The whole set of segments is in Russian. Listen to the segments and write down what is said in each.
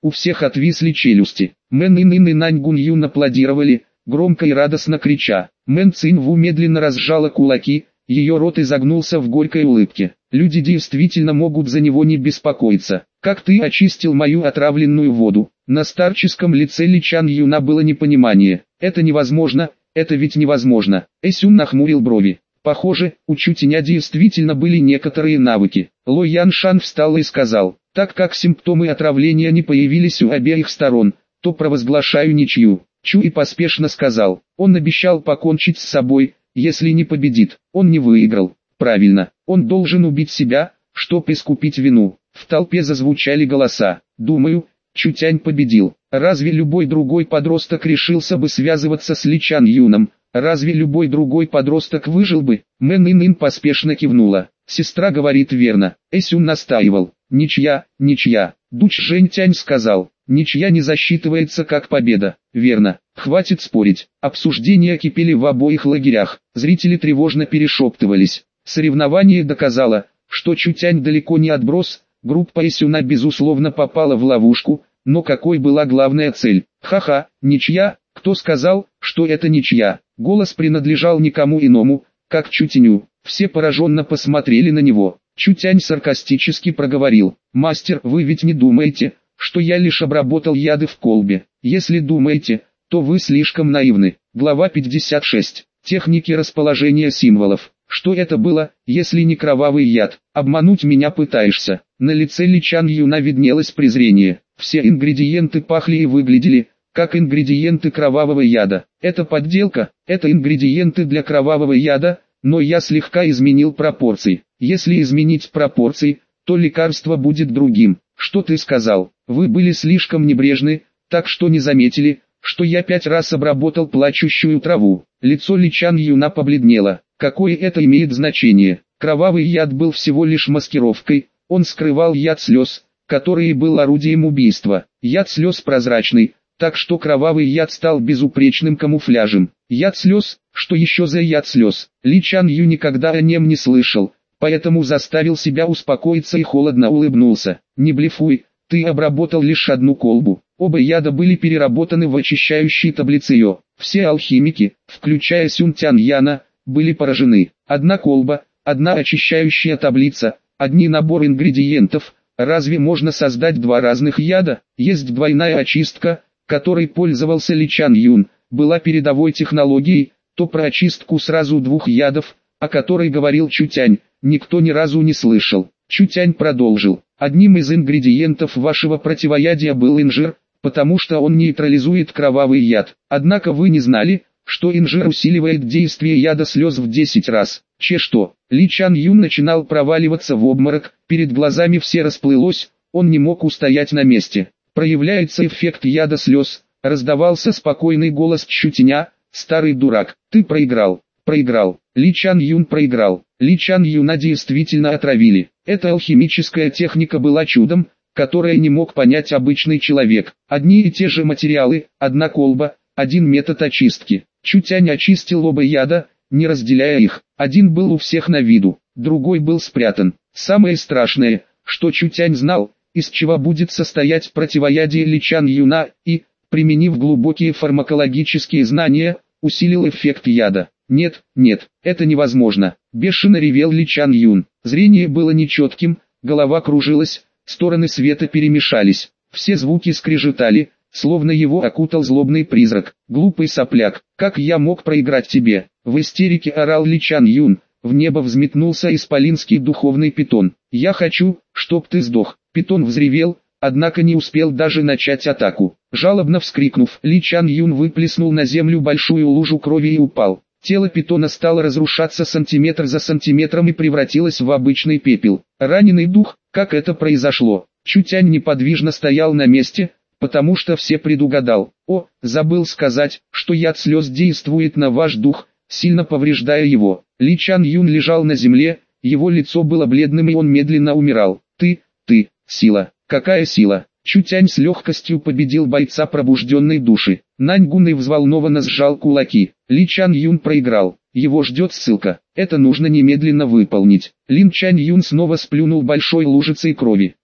у всех отвисли челюсти. Мэн Ин и Нань Гун Юн аплодировали, громко и радостно крича. Мэн Цин Ву медленно разжала кулаки, ее рот изогнулся в горькой улыбке. Люди действительно могут за него не беспокоиться. Как ты очистил мою отравленную воду? На старческом лице Ли Чан Юна было непонимание. Это невозможно, это ведь невозможно. Эсюн нахмурил брови. Похоже, у Чутеня действительно были некоторые навыки. Ло Ян Шан встал и сказал, так как симптомы отравления не появились у обеих сторон, то провозглашаю ничью. Чуй поспешно сказал, он обещал покончить с собой, если не победит. Он не выиграл. Правильно, он должен убить себя, чтобы искупить вину. В толпе зазвучали голоса. Думаю, Чутянь победил. Разве любой другой подросток решился бы связываться с Ли Чан Юном? Разве любой другой подросток выжил бы? Мэн Ин поспешно кивнула. Сестра говорит верно. Эсюн настаивал. Ничья, ничья. Дуч Жэньтянь сказал. Ничья не засчитывается как победа. Верно. Хватит спорить. Обсуждения кипели в обоих лагерях. Зрители тревожно перешептывались. Соревнование доказало, что Чутянь далеко не отброс. Группа Эсюна безусловно попала в ловушку, но какой была главная цель? Ха-ха, ничья. Кто сказал, что это ничья? Голос принадлежал никому иному, как Чутеню. Все пораженно посмотрели на него. Чутянь саркастически проговорил. «Мастер, вы ведь не думаете, что я лишь обработал яды в колбе? Если думаете, то вы слишком наивны». Глава 56. Техники расположения символов. Что это было, если не кровавый яд? Обмануть меня пытаешься. На лице Ли Чан Юна виднелось презрение. Все ингредиенты пахли и выглядели, как ингредиенты кровавого яда. Это подделка, это ингредиенты для кровавого яда, но я слегка изменил пропорции. Если изменить пропорции, то лекарство будет другим. Что ты сказал? Вы были слишком небрежны, так что не заметили, что я 5 раз обработал плачущую траву. Лицо Ли Чан Юна побледнело. Какое это имеет значение? Кровавый яд был всего лишь маскировкой, он скрывал яд слез, который был орудием убийства. Яд слез прозрачный, так что кровавый яд стал безупречным камуфляжем. Яд слез, что еще за яд слез? Ли Чан Ю никогда о нем не слышал, поэтому заставил себя успокоиться и холодно улыбнулся. Не блефуй, ты обработал лишь одну колбу. Оба яда были переработаны в очищающей таблице Йо. Все алхимики, включая Сюн Тян Яна, были поражены. Одна колба, одна очищающая таблица, одни набор ингредиентов. Разве можно создать два разных яда? Есть двойная очистка, которой пользовался Ли Чан Юн, была передовой технологией, то про очистку сразу двух ядов, о которой говорил Чутянь, никто ни разу не слышал. Чутянь продолжил. Одним из ингредиентов вашего противоядия был инжир, потому что он нейтрализует кровавый яд. Однако вы не знали, что инжир усиливает действие яда слез в 10 раз. Что? Ли Чан Юн начинал проваливаться в обморок, перед глазами все расплылось, он не мог устоять на месте. Проявляется эффект яда слез, раздавался спокойный голос Чутеня. Старый дурак, ты проиграл. Проиграл. Ли Чан Юн проиграл. Ли Чан Юна действительно отравили. Эта алхимическая техника была чудом, которое не мог понять обычный человек. Одни и те же материалы, одна колба, один метод очистки. Чутянь очистил оба яда, не разделяя их. Один был у всех на виду, другой был спрятан. Самое страшное, что Чутянь знал, из чего будет состоять противоядие Ли Чан Юна, и, применив глубокие фармакологические знания, усилил эффект яда. Нет, нет, это невозможно. Бешено ревел Ли Чан Юн. Зрение было нечетким, голова кружилась, стороны света перемешались. Все звуки скрежетали, словно его окутал злобный призрак. Глупый сопляк, как я мог проиграть тебе? В истерике орал Ли Чан Юн. В небо взметнулся исполинский духовный питон. Я хочу, чтоб ты сдох. Питон взревел, однако не успел даже начать атаку. Жалобно вскрикнув, Ли Чан Юн выплеснул на землю большую лужу крови и упал. Тело питона стало разрушаться сантиметр за сантиметром и превратилось в обычный пепел. Раненый дух, как это произошло? Чутянь неподвижно стоял на месте, потому что все предугадал. О, забыл сказать, что яд слез действует на ваш дух, сильно повреждая его. Ли Чан Юн лежал на земле, его лицо было бледным и он медленно умирал. Ты, сила, какая сила? Чутянь с легкостью победил бойца пробужденной души. Нань Гун взволнованно сжал кулаки. Ли Чан Юн проиграл. Его ждет ссылка. Это нужно немедленно выполнить. Лин Чан Юн снова сплюнул большой лужицей крови.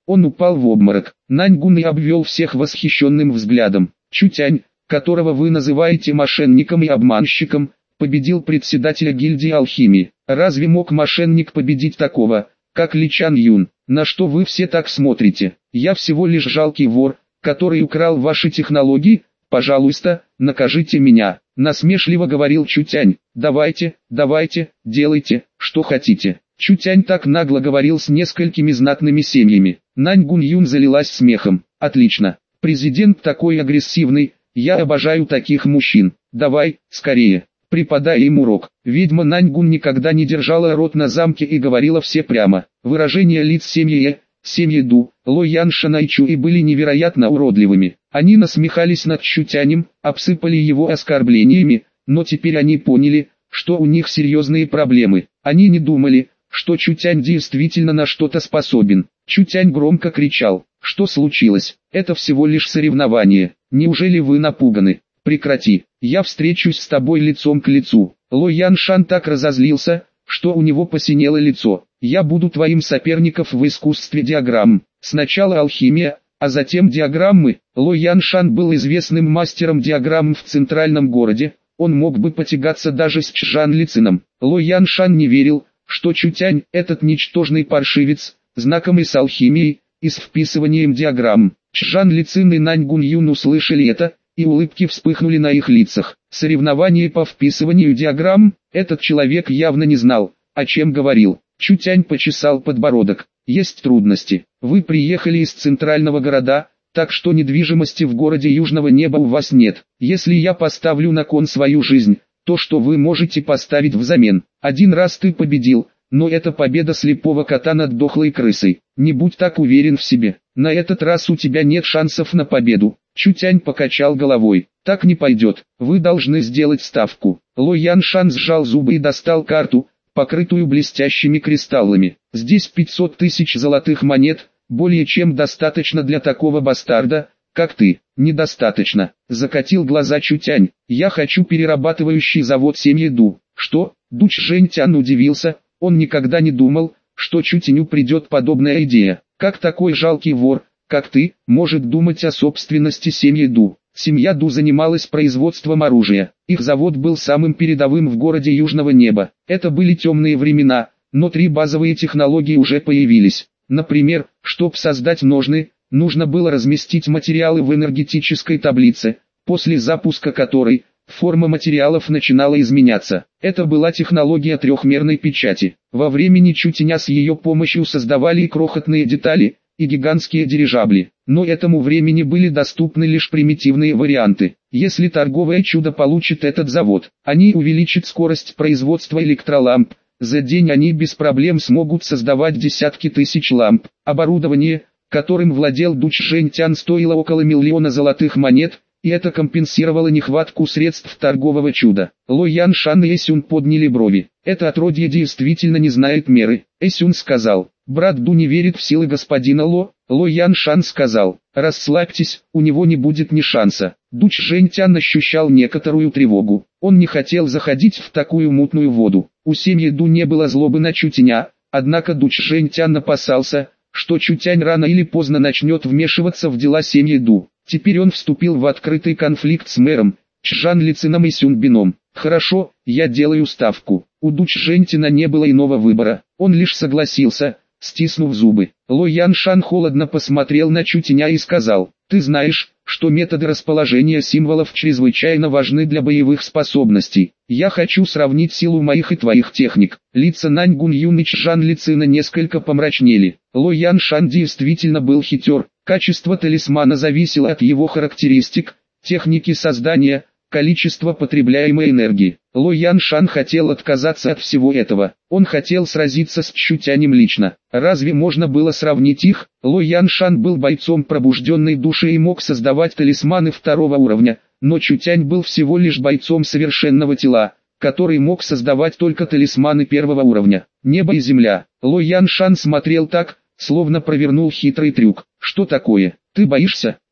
Он упал в обморок. Наньгун и обвел всех восхищенным взглядом. Чутянь, которого вы называете мошенником и обманщиком, победил председателя гильдии алхимии. Разве мог мошенник победить такого, как Ли Чан Юн? На что вы все так смотрите? Я всего лишь жалкий вор, который украл ваши технологии. Пожалуйста, накажите меня. Насмешливо говорил Чутянь. Давайте, делайте, что хотите. Чутянь так нагло говорил с несколькими знатными семьями. Наньгун Юн залилась смехом. Отлично. Президент такой агрессивный, я обожаю таких мужчин. Давай, скорее, преподай им урок. Ведьма Наньгун никогда не держала рот на замке и говорила все прямо. Выражения лиц семьи Ду, Ло Яншана и Чуи были невероятно уродливыми. Они насмехались над Чутянем, обсыпали его оскорблениями, но теперь они поняли, что у них серьезные проблемы. Они не думали, что Чутянь действительно на что-то способен. Чутянь громко кричал. Что случилось? Это всего лишь соревнование. Неужели вы напуганы? Прекрати, я встречусь с тобой лицом к лицу. Ло Яншан так разозлился, что у него посинело лицо. Я буду твоим соперником в искусстве диаграмм. Сначала алхимия, а затем диаграммы. Ло Яншан был известным мастером диаграмм в центральном городе. Он мог бы потягаться даже с Чжан Лицином. Ло Яншан не верил, что Чутянь, этот ничтожный паршивец, знакомый с алхимией и с вписыванием диаграмм. Чжан Лицин и Наньгун Юн услышали это, и улыбки вспыхнули на их лицах. Соревнование по вписыванию диаграмм, этот человек явно не знал, о чем говорил. Чутянь почесал подбородок. Есть трудности. Вы приехали из центрального города, так что недвижимости в городе Южного Неба у вас нет. Если я поставлю на кон свою жизнь, то что вы можете поставить взамен? Один раз ты победил, но это победа слепого кота над дохлой крысой. Не будь так уверен в себе. На этот раз у тебя нет шансов на победу. Чутянь покачал головой. Так не пойдет. Вы должны сделать ставку. Ло Яншан сжал зубы и достал карту, покрытую блестящими кристаллами. Здесь 500 тысяч золотых монет, более чем достаточно для такого бастарда, как ты. Недостаточно. Закатил глаза Чутянь. Я хочу перерабатывающий завод семьи Ду. Что? Ду Чжэньтян удивился. Он никогда не думал, что Чутяню придет подобная идея. Как такой жалкий вор, как ты, может думать о собственности семьи Ду? Семья Ду занималась производством оружия. Их завод был самым передовым в городе Южного Неба. Это были темные времена, но 3 базовые технологии уже появились. Например, чтобы создать ножны, нужно было разместить материалы в энергетической таблице, после запуска которой форма материалов начинала изменяться. Это была технология трехмерной печати. Во времени Чутяня с ее помощью создавали и крохотные детали, и гигантские дирижабли. Но этому времени были доступны лишь примитивные варианты. Если торговое чудо получит этот завод, они увеличат скорость производства электроламп. За день они без проблем смогут создавать десятки тысяч ламп. Оборудование, которым владел Ду Чжэньтян, стоило около 1 миллиона золотых монет, и это компенсировало нехватку средств торгового чуда. Ло Яншан и Эсюн подняли брови. Это отродье действительно не знает меры. Эсюн сказал. Брат Ду не верит в силы господина Ло. Ло Яншан сказал. Расслабьтесь, у него не будет ни шанса. Ду Чжэньтян ощущал некоторую тревогу. Он не хотел заходить в такую мутную воду. У семьи Ду не было злобы на Чутяня, однако Ду Чжэньтян опасался, что Чутянь рано или поздно начнет вмешиваться в дела семьи Ду. Теперь он вступил в открытый конфликт с мэром, Чжан Лицином и Сюнбином. Хорошо, я делаю ставку. У Ду Чжэньтяна не было иного выбора, он лишь согласился, стиснув зубы. Ло Яншан холодно посмотрел на Чутяня и сказал, ты знаешь, что методы расположения символов чрезвычайно важны для боевых способностей. Я хочу сравнить силу моих и твоих техник. Лица Наньгун Юн и Чжан Лицина несколько помрачнели. Ло Яншан действительно был хитер. Качество талисмана зависело от его характеристик, техники создания, количества потребляемой энергии. Ло Яншан хотел отказаться от всего этого. Он хотел сразиться с Чутянем лично. Разве можно было сравнить их? Ло Яншан был бойцом пробужденной души и мог создавать талисманы 2-го уровня, но Чутянь был всего лишь бойцом совершенного тела, который мог создавать только талисманы 1-го уровня. Небо и земля. Ло Яншан смотрел так, словно провернул хитрый трюк. Что такое? Ты боишься?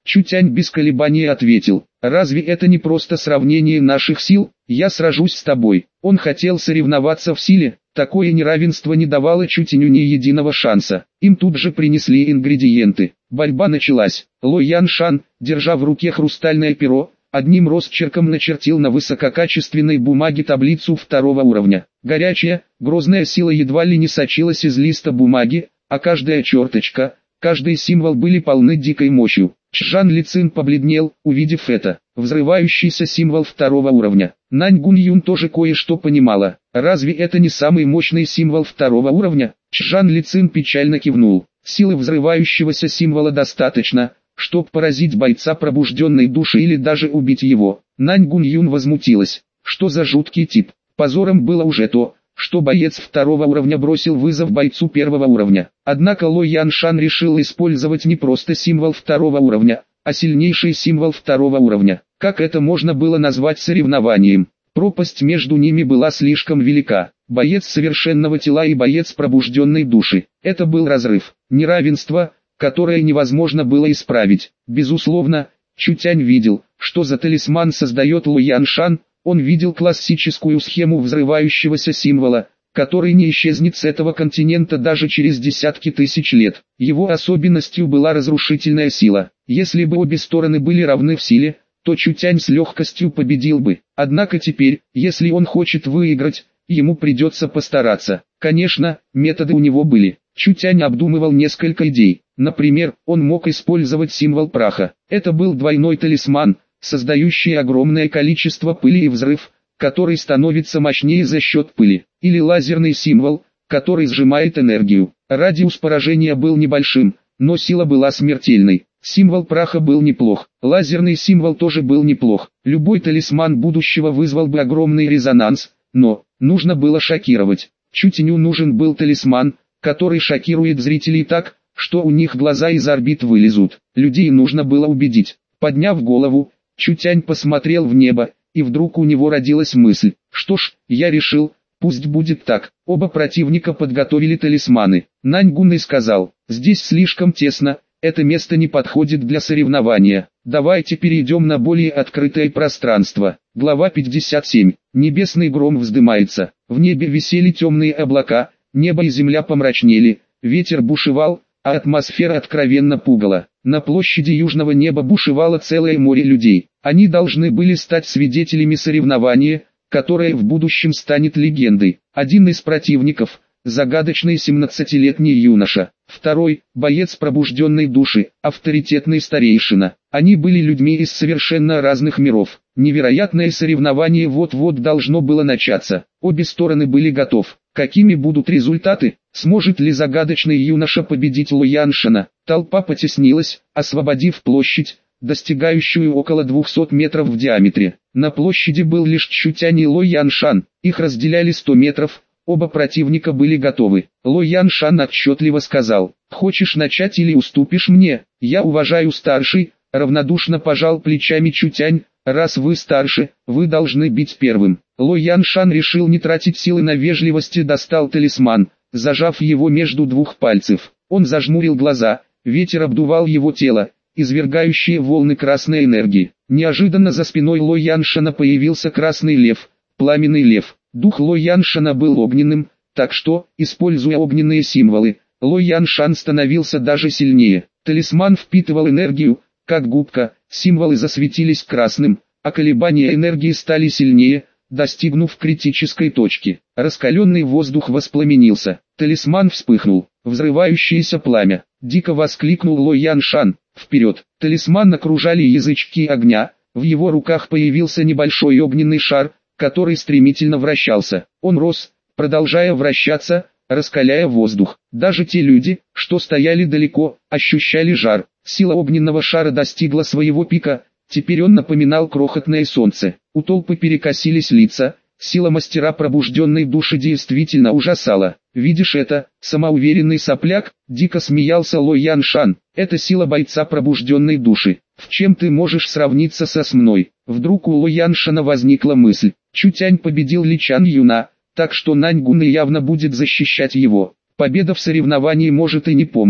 Чутянь без колебаний ответил: «Разве это не просто сравнение наших сил? Я сражусь с тобой». Он хотел соревноваться в силе, такое неравенство не давало Чутяню ни единого шанса. Им тут же принесли ингредиенты. Борьба началась. Ло Яншан, держа в руке хрустальное перо, одним росчерком начертил на высококачественной бумаге таблицу второго уровня. Горячая, грозная сила едва ли не сочилась из листа бумаги, а каждая черточка, каждый символ были полны дикой мощью. Чжан Лицин побледнел, увидев это. Взрывающийся символ второго уровня. Нань Гуньюн тоже кое-что понимала. Разве это не самый мощный символ второго уровня? Чжан Лицин печально кивнул. Силы взрывающегося символа достаточно, чтобы поразить бойца пробужденной души или даже убить его. Нань Гуньюн возмутилась. Что за жуткий тип? Позором было уже то, что боец второго уровня бросил вызов бойцу первого уровня. Однако Ло Яншан решил использовать не просто символ второго уровня, а сильнейший символ второго уровня. Как это можно было назвать соревнованием? Пропасть между ними была слишком велика. Боец совершенного тела и боец пробужденной души. Это был разрыв, неравенство, которое невозможно было исправить. Безусловно, Чутянь видел, что за талисман создает Ло Яншан. Он видел классическую схему взрывающегося символа, который не исчезнет с этого континента даже через десятки тысяч лет. Его особенностью была разрушительная сила. Если бы обе стороны были равны в силе, то Чутянь с легкостью победил бы. Однако теперь, если он хочет выиграть, ему придется постараться. Конечно, методы у него были. Чутянь обдумывал несколько идей. Например, он мог использовать символ праха. Это был двойной талисман, создающий огромное количество пыли и взрыв, который становится мощнее за счет пыли. Или лазерный символ, который сжимает энергию. Радиус поражения был небольшим, но сила была смертельной. Символ праха был неплох. Лазерный символ тоже был неплох. Любой талисман будущего вызвал бы огромный резонанс, но нужно было шокировать. Чутяню нужен был талисман, который шокирует зрителей так, что у них глаза из орбит вылезут. Людей нужно было убедить. Подняв голову, Чутянь посмотрел в небо, и вдруг у него родилась мысль: что ж, я решил, пусть будет так. Оба противника подготовили талисманы. Нань Гунэй сказал: здесь слишком тесно, это место не подходит для соревнования. Давайте перейдем на более открытое пространство. Глава 57. Небесный гром вздымается. В небе висели темные облака, небо и земля помрачнели, ветер бушевал, а атмосфера откровенно пугала. На площади южного неба бушевало целое море людей. Они должны были стать свидетелями соревнования, которое в будущем станет легендой. Один из противников – загадочный 17-летний юноша. Второй – боец пробужденной души, авторитетный старейшина. Они были людьми из совершенно разных миров. Невероятное соревнование вот-вот должно было начаться. Обе стороны были готовы. Какими будут результаты? Сможет ли загадочный юноша победить Ло Яншана? Толпа потеснилась, освободив площадь, достигающую около 200 метров в диаметре. На площади был лишь Чутянь и Ло Яншан. Их разделяли 100 метров. Оба противника были готовы. Ло Яншан отчетливо сказал: «Хочешь начать или уступишь мне? Я уважаю старший», — равнодушно пожал плечами Чутянь. «Раз вы старше, вы должны бить первым». Ло Яншан решил не тратить силы на вежливость и достал талисман, зажав его между двух пальцев. Он зажмурил глаза, ветер обдувал его тело, извергающие волны красной энергии. Неожиданно за спиной Ло Яншана появился красный лев, пламенный лев. Дух Ло Яншана был огненным, так что, используя огненные символы, Ло Яншан становился даже сильнее. Талисман впитывал энергию, как губка, символы засветились красным, а колебания энергии стали сильнее, достигнув критической точки. Раскаленный воздух воспламенился, талисман вспыхнул, взрывающееся пламя. Дико воскликнул Ло Яншан: «Вперед!» Талисман окружали язычки огня, в его руках появился небольшой огненный шар, который стремительно вращался. Он рос, продолжая вращаться, раскаляя воздух. Даже те люди, что стояли далеко, ощущали жар. Сила огненного шара достигла своего пика, теперь он напоминал крохотное солнце. У толпы перекосились лица, сила мастера пробужденной души действительно ужасала. «Видишь это, самоуверенный сопляк?» — дико смеялся Ло Яншан. «Это сила бойца пробужденной души. В чем ты можешь сравниться со мной?» Вдруг у Ло Яншана возникла мысль. Чутянь победил Ли Чан Юна, так что Нань Гунэй явно будет защищать его. Победа в соревновании может и не помочь.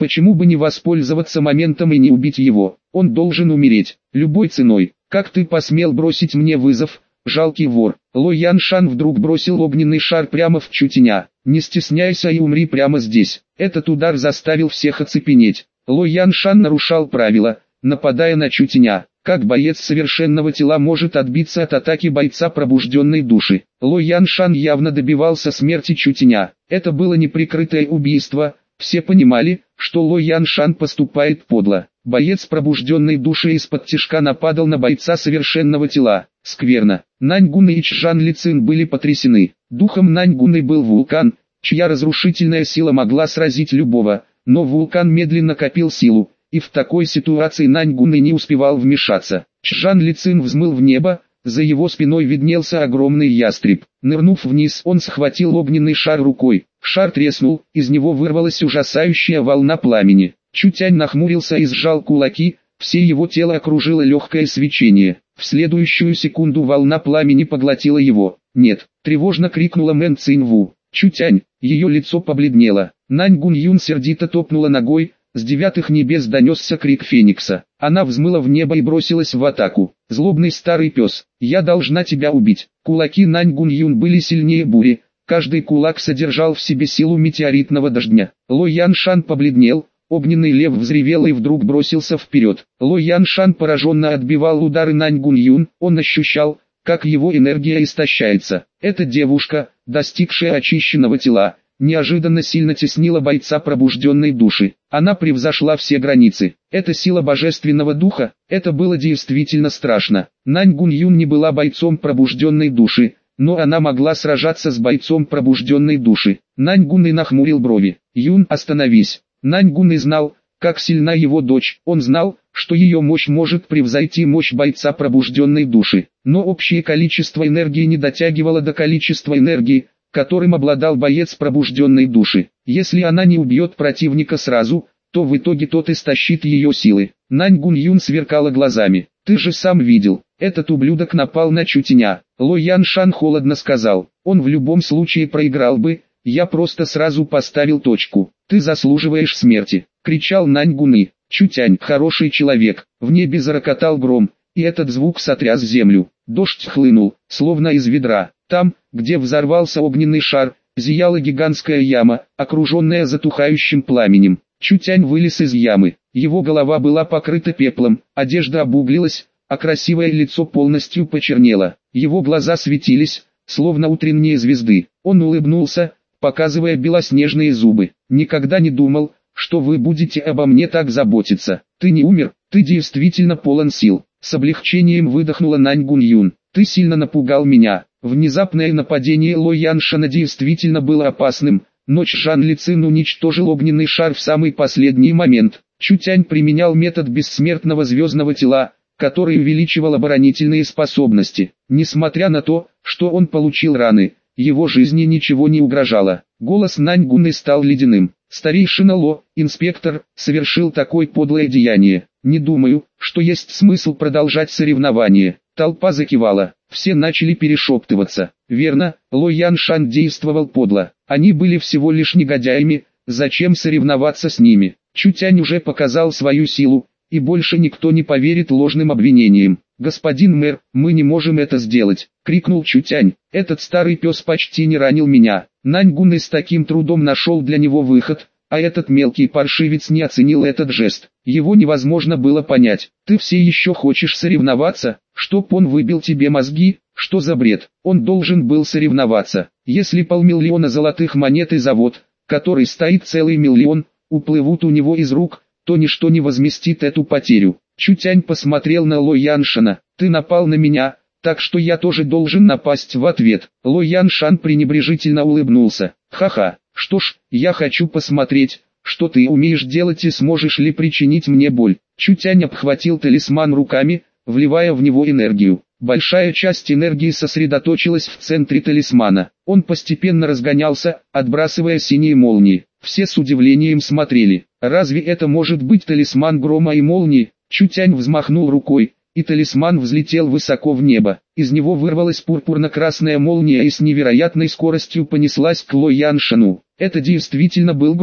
Почему бы не воспользоваться моментом и не убить его? Он должен умереть, любой ценой. Как ты посмел бросить мне вызов, жалкий вор? Ло Яншан вдруг бросил огненный шар прямо в Чутяня. Не стесняйся и умри прямо здесь. Этот удар заставил всех оцепенеть. Ло Яншан нарушал правила, нападая на Чутяня. Как боец совершенного тела может отбиться от атаки бойца пробужденной души? Ло Яншан явно добивался смерти Чутяня. Это было неприкрытое убийство. Все понимали, что Ло Яншан поступает подло. Боец пробужденной души из-под тишка нападал на бойца совершенного тела. Скверно. Наньгун и Чжан Лицин были потрясены. Духом Наньгуны был вулкан, чья разрушительная сила могла сразить любого, но вулкан медленно копил силу, и в такой ситуации Наньгун не успевал вмешаться. Чжан Лицин взмыл в небо, за его спиной виднелся огромный ястреб. Нырнув вниз, он схватил огненный шар рукой. Шар треснул, из него вырвалась ужасающая волна пламени. Чутянь нахмурился и сжал кулаки, все его тело окружило легкое свечение. В следующую секунду волна пламени поглотила его. «Нет!» – тревожно крикнула Мэн Циньву. «Чутянь!» Ее лицо побледнело. Наньгун Юн сердито топнула ногой, с 9 небес донесся крик Феникса. Она взмыла в небо и бросилась в атаку. «Злобный старый пес, я должна тебя убить!» Кулаки Наньгун Юн были сильнее бури, каждый кулак содержал в себе силу метеоритного дождя. Ло Яншан побледнел, огненный лев взревел и вдруг бросился вперед. Ло Яншан пораженно отбивал удары Наньгун Юн, он ощущал, как его энергия истощается. Эта девушка, достигшая очищенного тела, неожиданно сильно теснила бойца пробужденной души. Она превзошла все границы. Это сила божественного духа, это было действительно страшно. Наньгун Юн не была бойцом пробужденной души, но она могла сражаться с бойцом пробужденной души. Наньгун и нахмурил брови. «Юн, остановись!» Наньгун и знал, как сильна его дочь. Он знал, что ее мощь может превзойти мощь бойца пробужденной души. Но общее количество энергии не дотягивало до количества энергии, которым обладал боец пробужденной души. Если она не убьет противника сразу, то в итоге тот истощит ее силы. Наньгун Юн сверкала глазами. «Ты же сам видел, этот ублюдок напал на Чутяня». Ло Яншан холодно сказал. «Он в любом случае проиграл бы, я просто сразу поставил точку. Ты заслуживаешь смерти», — кричал Наньгун. Чутянь, хороший человек. В небе зарокотал гром, и этот звук сотряс землю. Дождь хлынул, словно из ведра. Там, где взорвался огненный шар, зияла гигантская яма, окруженная затухающим пламенем. Чутянь вылез из ямы. Его голова была покрыта пеплом, одежда обуглилась, а красивое лицо полностью почернело. Его глаза светились, словно утренние звезды. Он улыбнулся, показывая белоснежные зубы. «Никогда не думал, что вы будете обо мне так заботиться. Ты не умер, ты действительно полон сил». С облегчением выдохнула Наньгун Юн. «Ты сильно напугал меня». Внезапное нападение Ло Яншана действительно было опасным, но Чжан Лицин уничтожил огненный шар в самый последний момент. Чутянь применял метод бессмертного звездного тела, который увеличивал оборонительные способности. Несмотря на то, что он получил раны, его жизни ничего не угрожало. Голос Наньгуны стал ледяным. «Старейшина Ло, инспектор, совершил такое подлое деяние. Не думаю, что есть смысл продолжать соревнование». Толпа закивала. Все начали перешептываться. Верно, Ло Яншан действовал подло. Они были всего лишь негодяями, зачем соревноваться с ними? Чутянь уже показал свою силу, и больше никто не поверит ложным обвинениям. «Господин мэр, мы не можем это сделать!» — крикнул Чутянь. «Этот старый пес почти не ранил меня». Наньгун с таким трудом нашел для него выход, а этот мелкий паршивец не оценил этот жест. Его невозможно было понять. «Ты все еще хочешь соревноваться? Чтоб он выбил тебе мозги? Что за бред? Он должен был соревноваться. Если 500 000 золотых монет и завод, который стоит целый миллион, уплывут у него из рук, то ничто не возместит эту потерю». Чутянь посмотрел на Ло Яншана. «Ты напал на меня, так что я тоже должен напасть в ответ». Ло Яншан пренебрежительно улыбнулся. «Ха-ха, что ж, я хочу посмотреть, что ты умеешь делать и сможешь ли причинить мне боль». Чутянь обхватил талисман руками, вливая в него энергию. Большая часть энергии сосредоточилась в центре талисмана. Он постепенно разгонялся, отбрасывая синие молнии. Все с удивлением смотрели. «Разве это может быть талисман грома и молнии?» Чутянь взмахнул рукой, и талисман взлетел высоко в небо. Из него вырвалась пурпурно-красная молния и с невероятной скоростью понеслась к Ло Яншану. Это действительно был гром,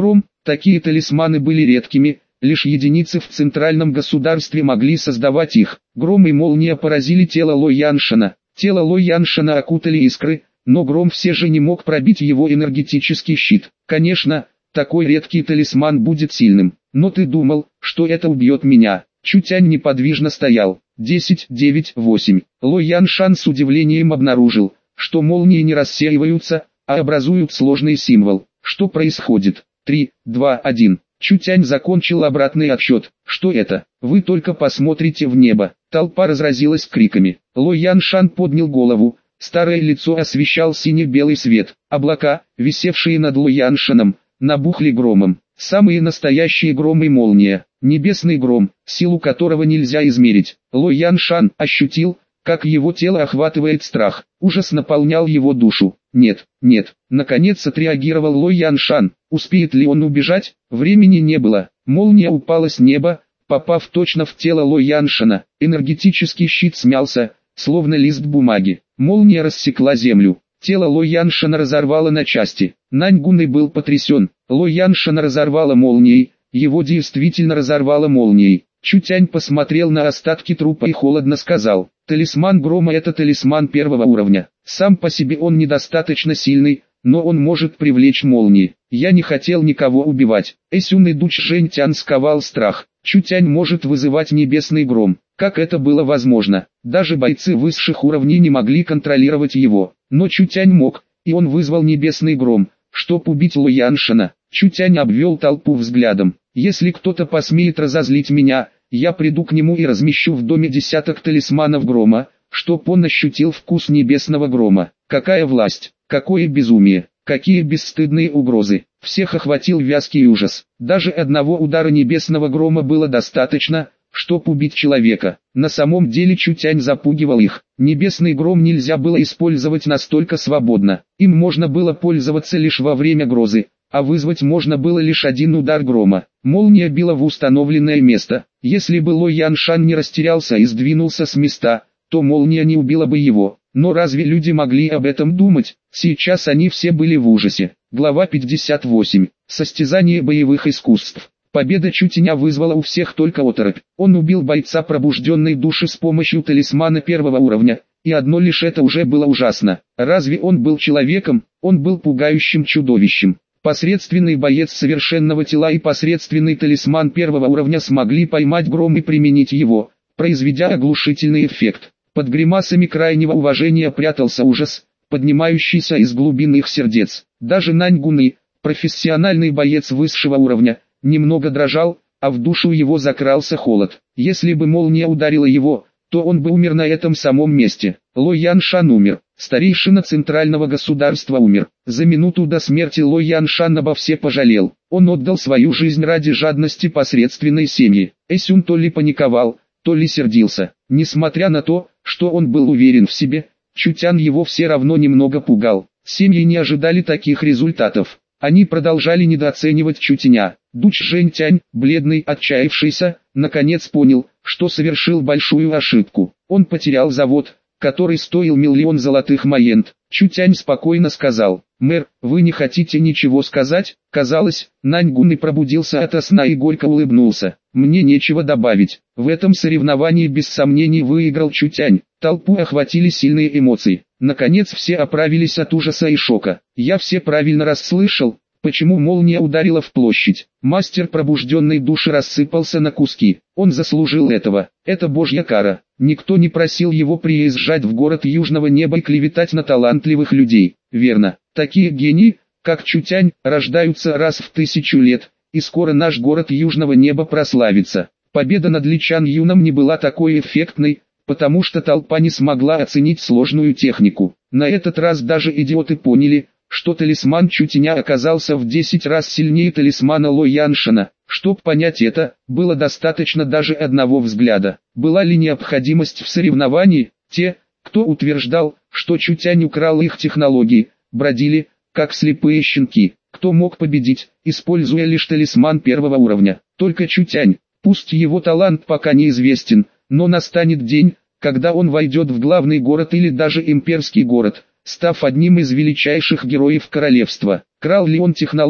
Такие талисманы были редкими, лишь единицы в центральном государстве могли создавать их. Гром и молния поразили тело Ло Яншана. Тело Ло Яншана окутали искры, но гром все же не мог пробить его энергетический щит. Конечно, такой редкий талисман будет сильным, но ты думал, что это убьет меня. Чутянь неподвижно стоял. 10, 9, 8. Ло Яншан с удивлением обнаружил, что молнии не рассеиваются, а образуют сложный символ. Что происходит? 3, 2, 1. Чутянь закончил обратный отсчет. Что это? Вы только посмотрите в небо. Толпа разразилась криками. Ло Яншан поднял голову. Старое лицо освещал сине-белый свет. Облака, висевшие над Ло Яншаном, набухли громом. Самые настоящие гром и молния. Небесный гром, силу которого нельзя измерить. Ло Яншан ощутил, как его тело охватывает страх. Ужас наполнял его душу. Нет, нет. Наконец отреагировал Ло Яншан. Успеет ли он убежать? Времени не было. Молния упала с неба, попав точно в тело Ло Яншана. Энергетический щит смялся, словно лист бумаги. Молния рассекла землю. Тело Ло Яншана разорвало на части. Наньгунэй был потрясен. Ло Яншана разорвало молнией. Его действительно разорвало молнией. Чутянь посмотрел на остатки трупа и холодно сказал: «Талисман грома — это талисман первого уровня. Сам по себе он недостаточно сильный, но он может привлечь молнии. Я не хотел никого убивать». Эсюн и Дуч Жэньтян сковал страх. Чутянь может вызывать небесный гром. Как это было возможно? Даже бойцы высших уровней не могли контролировать его. Но Чутянь мог, и он вызвал небесный гром, чтоб убить Ло Яншана. Чутянь обвел толпу взглядом. «Если кто-то посмеет разозлить меня, я приду к нему и размещу в доме десяток талисманов грома, чтоб он ощутил вкус небесного грома». Какая власть, какое безумие, какие бесстыдные угрозы. Всех охватил вязкий ужас. Даже одного удара небесного грома было достаточно, чтоб убить человека. На самом деле Чутянь запугивал их. Небесный гром нельзя было использовать настолько свободно. Им можно было пользоваться лишь во время грозы, а вызвать можно было лишь один удар грома. Молния била в установленное место. Если бы Ло Яншан не растерялся и сдвинулся с места, то молния не убила бы его. Но разве люди могли об этом думать? Сейчас они все были в ужасе. Глава 58. Состязание боевых искусств. Победа Чутяня вызвала у всех только оторопь. Он убил бойца пробужденной души с помощью талисмана первого уровня, и одно лишь это уже было ужасно. Разве он был человеком? Он был пугающим чудовищем. Посредственный боец совершенного тела и посредственный талисман первого уровня смогли поймать гром и применить его, произведя оглушительный эффект. Под гримасами крайнего уважения прятался ужас, поднимающийся из глубин их сердец. Даже Наньгунэй, профессиональный боец высшего уровня, немного дрожал, а в душу его закрался холод. Если бы молния ударила его, то он бы умер на этом самом месте. Ло Яншан умер. Старейшина центрального государства умер. За минуту до смерти Ло Яншан обо все пожалел. Он отдал свою жизнь ради жадности посредственной семьи. Эсюн то ли паниковал, то ли сердился. Несмотря на то, что он был уверен в себе, Чутян его все равно немного пугал. Семьи не ожидали таких результатов. Они продолжали недооценивать Чутяня. Дуч Жэньтянь, бледный, отчаявшийся, наконец понял, что совершил большую ошибку. Он потерял завод, который стоил 1 000 000 золотых моент. Чутянь спокойно сказал: «Мэр, вы не хотите ничего сказать?» Казалось, Наньгунэй пробудился ото сна и горько улыбнулся. «Мне нечего добавить. В этом соревновании без сомнений выиграл Чутянь». Толпу охватили сильные эмоции. Наконец все оправились от ужаса и шока. «Я все правильно расслышал. Почему молния ударила в площадь?» Мастер пробужденной души рассыпался на куски. Он заслужил этого. Это божья кара. Никто не просил его приезжать в город Южного Неба и клеветать на талантливых людей. Верно, такие гении, как Чутянь, рождаются раз в 1000 лет, и скоро наш город Южного Неба прославится. Победа над Ли Чан Юном не была такой эффектной, потому что толпа не смогла оценить сложную технику. На этот раз даже идиоты поняли, что талисман Чутяня оказался в 10 раз сильнее талисмана Ло Яншана. Чтоб понять это, было достаточно даже одного взгляда. Была ли необходимость в соревновании? Те, кто утверждал, что Чутянь украл их технологии, бродили, как слепые щенки. Кто мог победить, используя лишь талисман первого уровня? Только Чутянь. Пусть его талант пока неизвестен, но настанет день, когда он войдет в главный город или даже имперский город, став одним из величайших героев королевства. Крал ли он технологии?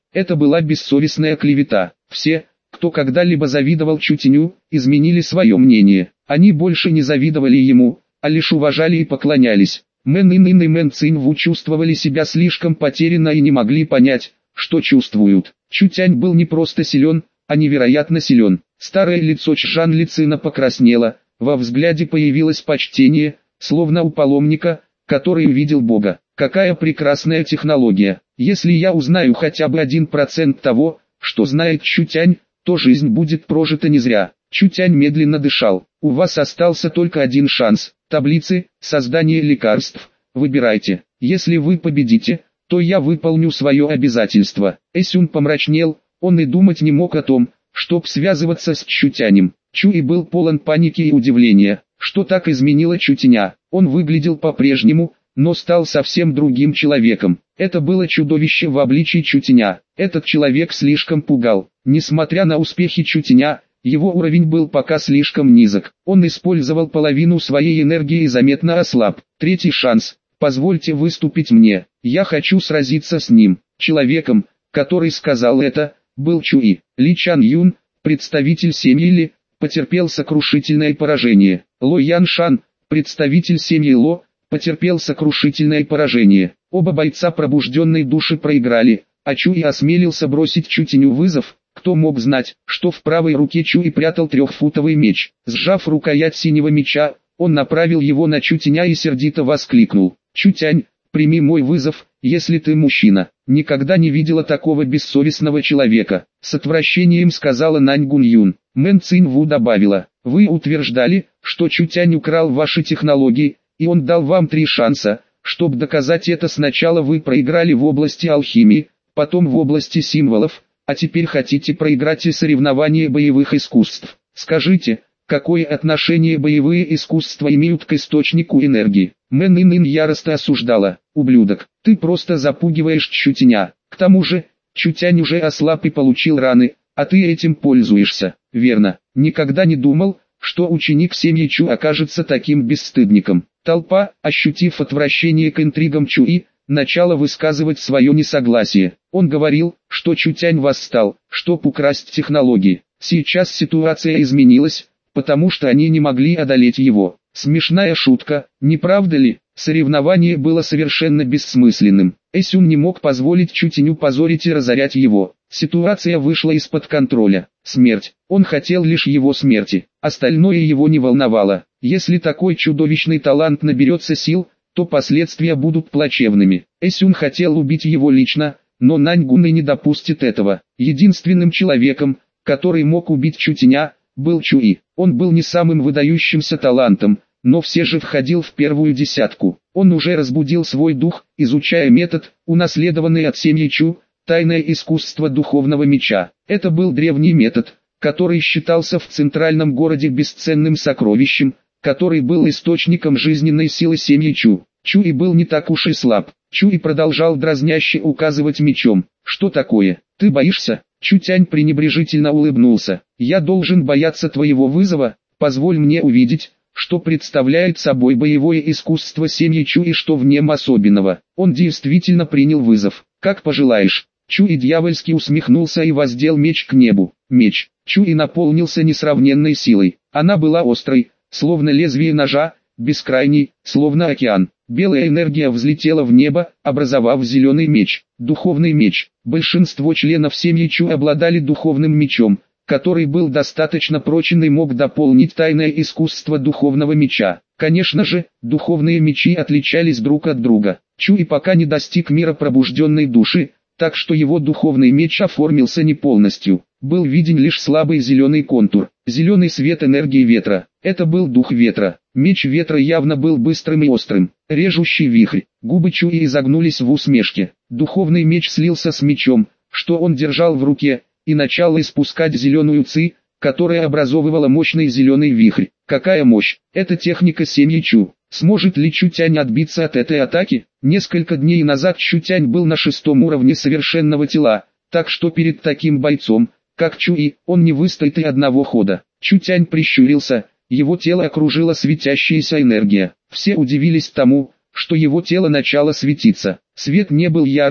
Это была бессовестная клевета. Все, кто когда-либо завидовал Чутеню, изменили свое мнение. Они больше не завидовали ему, а лишь уважали и поклонялись. Мэн Ин и Мэн Цинь чувствовали себя слишком потерянно и не могли понять, что чувствуют. Чутянь был не просто силен, а невероятно силен. Старое лицо Чжан Лицина покраснело, во взгляде появилось почтение, словно у паломника, который увидел Бога. Какая прекрасная технология! Если я узнаю хотя бы 1% того, что знает Чутянь, то жизнь будет прожита не зря. Чутянь медленно дышал. У вас остался только один шанс. Таблицы, создание лекарств. Выбирайте. Если вы победите, то я выполню свое обязательство. Эсюн помрачнел, он и думать не мог о том, чтоб связываться с Чутянем. Чуи был полон паники и удивления, что так изменило Чутяня. Он выглядел по-прежнему, но стал совсем другим человеком. Это было чудовище в обличии Чутяня. Этот человек слишком пугал. Несмотря на успехи Чутяня, его уровень был пока слишком низок. Он использовал половину своей энергии и заметно ослаб. Третий шанс. Позвольте выступить мне. Я хочу сразиться с ним. Человеком, который сказал это, был Чуи. Ли Чан Юн, представитель семьи Ли, потерпел сокрушительное поражение. Ло Ян Шан, представитель семьи Ло, потерпел сокрушительное поражение. Оба бойца пробужденной души проиграли, а Чуи осмелился бросить Чутеню вызов. Кто мог знать, что в правой руке Чуи прятал трехфутовый меч. Сжав рукоять синего меча, он направил его на Чутеня и сердито воскликнул: «Чутянь, прими мой вызов, если ты мужчина». Никогда не видела такого бессовестного человека. С отвращением сказала Нань Гун Юн. Мэн Цинь Ву добавила: «Вы утверждали, что Чутянь украл ваши технологии, и он дал вам 3 шанса. Чтобы доказать это, сначала вы проиграли в области алхимии, потом в области символов, а теперь хотите проиграть и соревнования боевых искусств. Скажите, какое отношение боевые искусства имеют к источнику энергии?» Мэн Ин яростно осуждала: «Ублюдок, ты просто запугиваешь Чутяня. К тому же, Чутянь уже ослаб и получил раны, а ты этим пользуешься». «Верно, никогда не думал, что ученик семьи Чу окажется таким бесстыдником». Толпа, ощутив отвращение к интригам Чуи, начала высказывать свое несогласие. Он говорил, что Чутянь восстал, чтоб украсть технологии. Сейчас ситуация изменилась, потому что они не могли одолеть его. Смешная шутка, не правда ли? Соревнование было совершенно бессмысленным. Эсюн не мог позволить Чутеню позорить и разорять его. Ситуация вышла из-под контроля. Смерть. Он хотел лишь его смерти. Остальное его не волновало. Если такой чудовищный талант наберется сил, то последствия будут плачевными. Эсюн хотел убить его лично, но Нань Гун и не допустит этого. Единственным человеком, который мог убить Чутеня, был Чуи. Он был не самым выдающимся талантом, но все же входил в первую десятку. Он уже разбудил свой дух, изучая метод, унаследованный от семьи Чу, тайное искусство духовного меча. Это был древний метод, который считался в центральном городе бесценным сокровищем, который был источником жизненной силы семьи Чу. Чуи был не так уж и слаб. Чуи продолжал дразняще указывать мечом. «Что такое? Ты боишься?» Чутянь пренебрежительно улыбнулся. «Я должен бояться твоего вызова? Позволь мне увидеть, что представляет собой боевое искусство семьи Чу и что в нем особенного». Он действительно принял вызов. «Как пожелаешь». Чуи дьявольски усмехнулся и воздел меч к небу. Меч Чуи наполнился несравненной силой. Она была острой, словно лезвие ножа, бескрайней, словно океан. Белая энергия взлетела в небо, образовав зеленый меч. Духовный меч. Большинство членов семьи Чу обладали духовным мечом, который был достаточно прочен и мог дополнить тайное искусство духовного меча. Конечно же, духовные мечи отличались друг от друга. Чуи пока не достиг мира пробужденной души, так что его духовный меч оформился не полностью. Был виден лишь слабый зеленый контур. Зеленый свет энергии ветра. Это был дух ветра. Меч ветра явно был быстрым и острым. Режущий вихрь. Губы Чуи изогнулись в усмешке. Духовный меч слился с мечом, что он держал в руке, и начал испускать зеленую ци, которая образовывала мощный зеленый вихрь. Какая мощь! Это техника семьи Чу. Сможет ли Чутянь отбиться от этой атаки? Несколько дней назад Чутянь был на 6-м уровне совершенного тела, так что перед таким бойцом, как Чуи, он не выстоит и одного хода. Чутянь прищурился, его тело окружила светящаяся энергия. Все удивились тому, что его тело начало светиться. Свет не был ярким,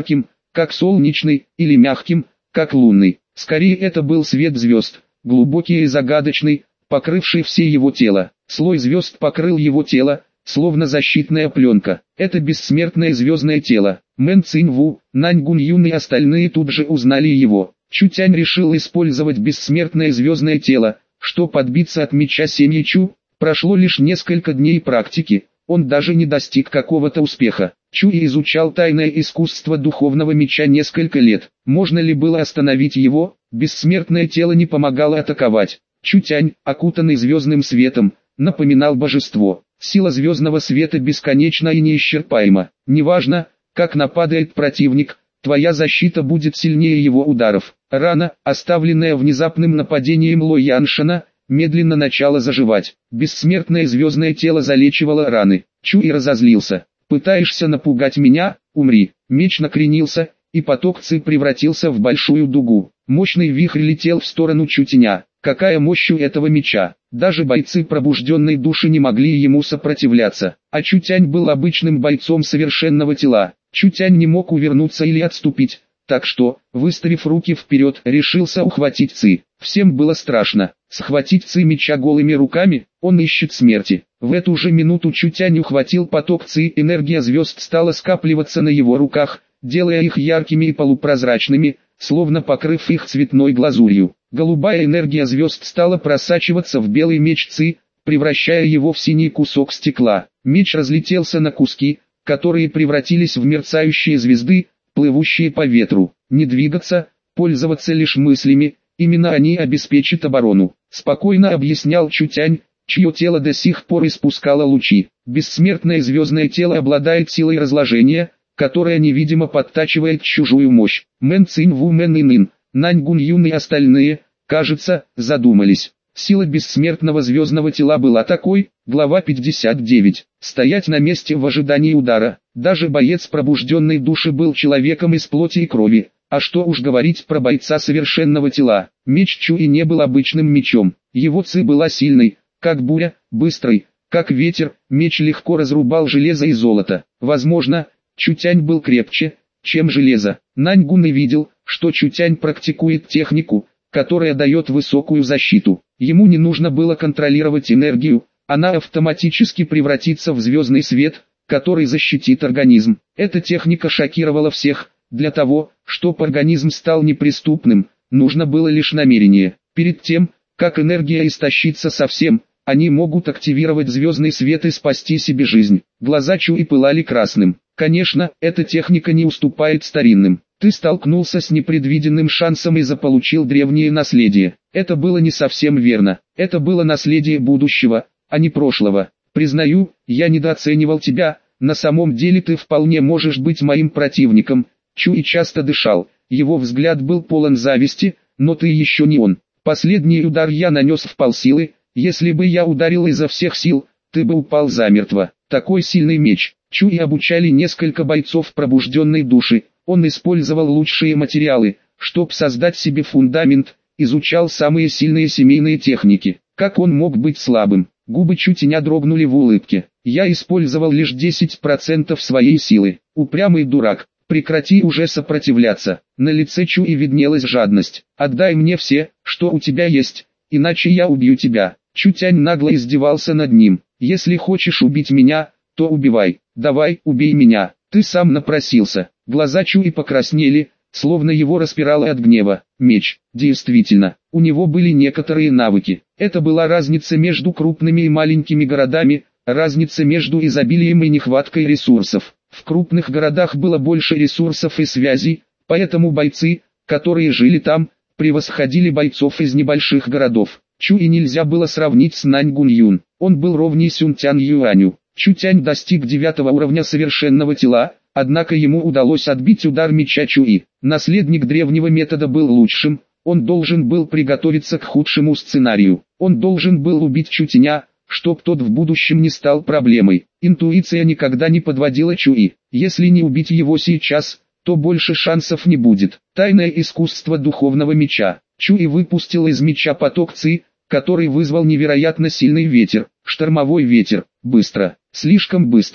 как солнечный, или мягким, как лунный. Скорее это был свет звезд, глубокий и загадочный, покрывший все его тело. Слой звезд покрыл его тело, словно защитная пленка. Это бессмертное звездное тело. Мэн Циньву, Нань Гуньюн и остальные тут же узнали его. Чу Тянь решил использовать бессмертное звездное тело, чтобы отбиться от меча семьи Чу. Прошло лишь несколько дней практики, он даже не достиг какого-то успеха. Чу и изучал тайное искусство духовного меча несколько лет. Можно ли было остановить его? Бессмертное тело не помогало атаковать. Чу Тянь, окутанный звездным светом, напоминал божество. Сила звездного света бесконечна и неисчерпаема. Неважно, как нападает противник, твоя защита будет сильнее его ударов. Рана, оставленная внезапным нападением Ло Яншана, медленно начала заживать. Бессмертное звездное тело залечивало раны. Чу и разозлился. «Пытаешься напугать меня? Умри!» Меч накренился, и поток ци превратился в большую дугу. Мощный вихрь летел в сторону Чу Тяня. Какая мощь у этого меча! Даже бойцы пробужденной души не могли ему сопротивляться. А Чу Тянь был обычным бойцом совершенного тела. Чу Тянь не мог увернуться или отступить, так что, выставив руки вперед, решился ухватить ци. Всем было страшно. Схватить ци меча голыми руками, он ищет смерти. В эту же минуту Чу Тянь ухватил поток ци, энергия звезд стала скапливаться на его руках, делая их яркими и полупрозрачными, словно покрыв их цветной глазурью. Голубая энергия звезд стала просачиваться в белый меч ци, превращая его в синий кусок стекла. Меч разлетелся на куски, которые превратились в мерцающие звезды, плывущие по ветру. Не двигаться, пользоваться лишь мыслями, именно они обеспечат оборону. Спокойно объяснял Чу Тянь, чье тело до сих пор испускало лучи. Бессмертное звездное тело обладает силой разложения, которая невидимо подтачивает чужую мощь. Мэн Циньву, Мэн Инин, Нань Гуньюн и остальные, кажется, задумались. Сила бессмертного звездного тела была такой. Глава 59. Стоять на месте в ожидании удара. Даже боец пробужденной души был человеком из плоти и крови. А что уж говорить про бойца совершенного тела. Меч Чуи не был обычным мечом. Его ци была сильной, как буря, быстрой, как ветер. Меч легко разрубал железо и золото. Возможно, Чу Тянь был крепче, чем железо. Нань Гун и видел, что Чу Тянь практикует технику, которая дает высокую защиту. Ему не нужно было контролировать энергию, она автоматически превратится в звездный свет, который защитит организм. Эта техника шокировала всех. Для того, чтобы организм стал неприступным, нужно было лишь намерение. Перед тем, как энергия истощится совсем, они могут активировать звездный свет и спасти себе жизнь. Глаза Чуи пылали красным. Конечно, эта техника не уступает старинным. Ты столкнулся с непредвиденным шансом и заполучил древнее наследие. Это было не совсем верно. Это было наследие будущего, а не прошлого. Признаю, я недооценивал тебя. На самом деле ты вполне можешь быть моим противником. Чуи часто дышал. Его взгляд был полон зависти, но ты еще не он. Последний удар я нанес в полсилы. Если бы я ударил изо всех сил, ты бы упал замертво. Такой сильный меч. Чуи обучали несколько бойцов пробужденной души. Он использовал лучшие материалы, чтобы создать себе фундамент, изучал самые сильные семейные техники. Как он мог быть слабым? Губы Чу Тяня дрогнули в улыбке. Я использовал лишь 10% своей силы. Упрямый дурак, прекрати уже сопротивляться. На лице Чуи виднелась жадность. Отдай мне все, что у тебя есть, иначе я убью тебя. Чу Тянь нагло издевался над ним. Если хочешь убить меня, то убивай. Давай, убей меня. Ты сам напросился. Глаза Чуи покраснели, словно его распирало от гнева. Меч. Действительно, у него были некоторые навыки. Это была разница между крупными и маленькими городами, разница между изобилием и нехваткой ресурсов. В крупных городах было больше ресурсов и связей, поэтому бойцы, которые жили там, превосходили бойцов из небольших городов. Чуи нельзя было сравнить с Нань Гуньюн. Он был ровней Сюн Тянь Юаню. Чу Тянь достиг 9 уровня совершенного тела, однако ему удалось отбить удар меча Чуи. Наследник древнего метода был лучшим, он должен был приготовиться к худшему сценарию. Он должен был убить Чу Тяня, чтоб тот в будущем не стал проблемой. Интуиция никогда не подводила Чуи. Если не убить его сейчас, то больше шансов не будет. Тайное искусство духовного меча. Чуи выпустил из меча поток ци, который вызвал невероятно сильный ветер, штормовой ветер. Быстро, слишком быстро.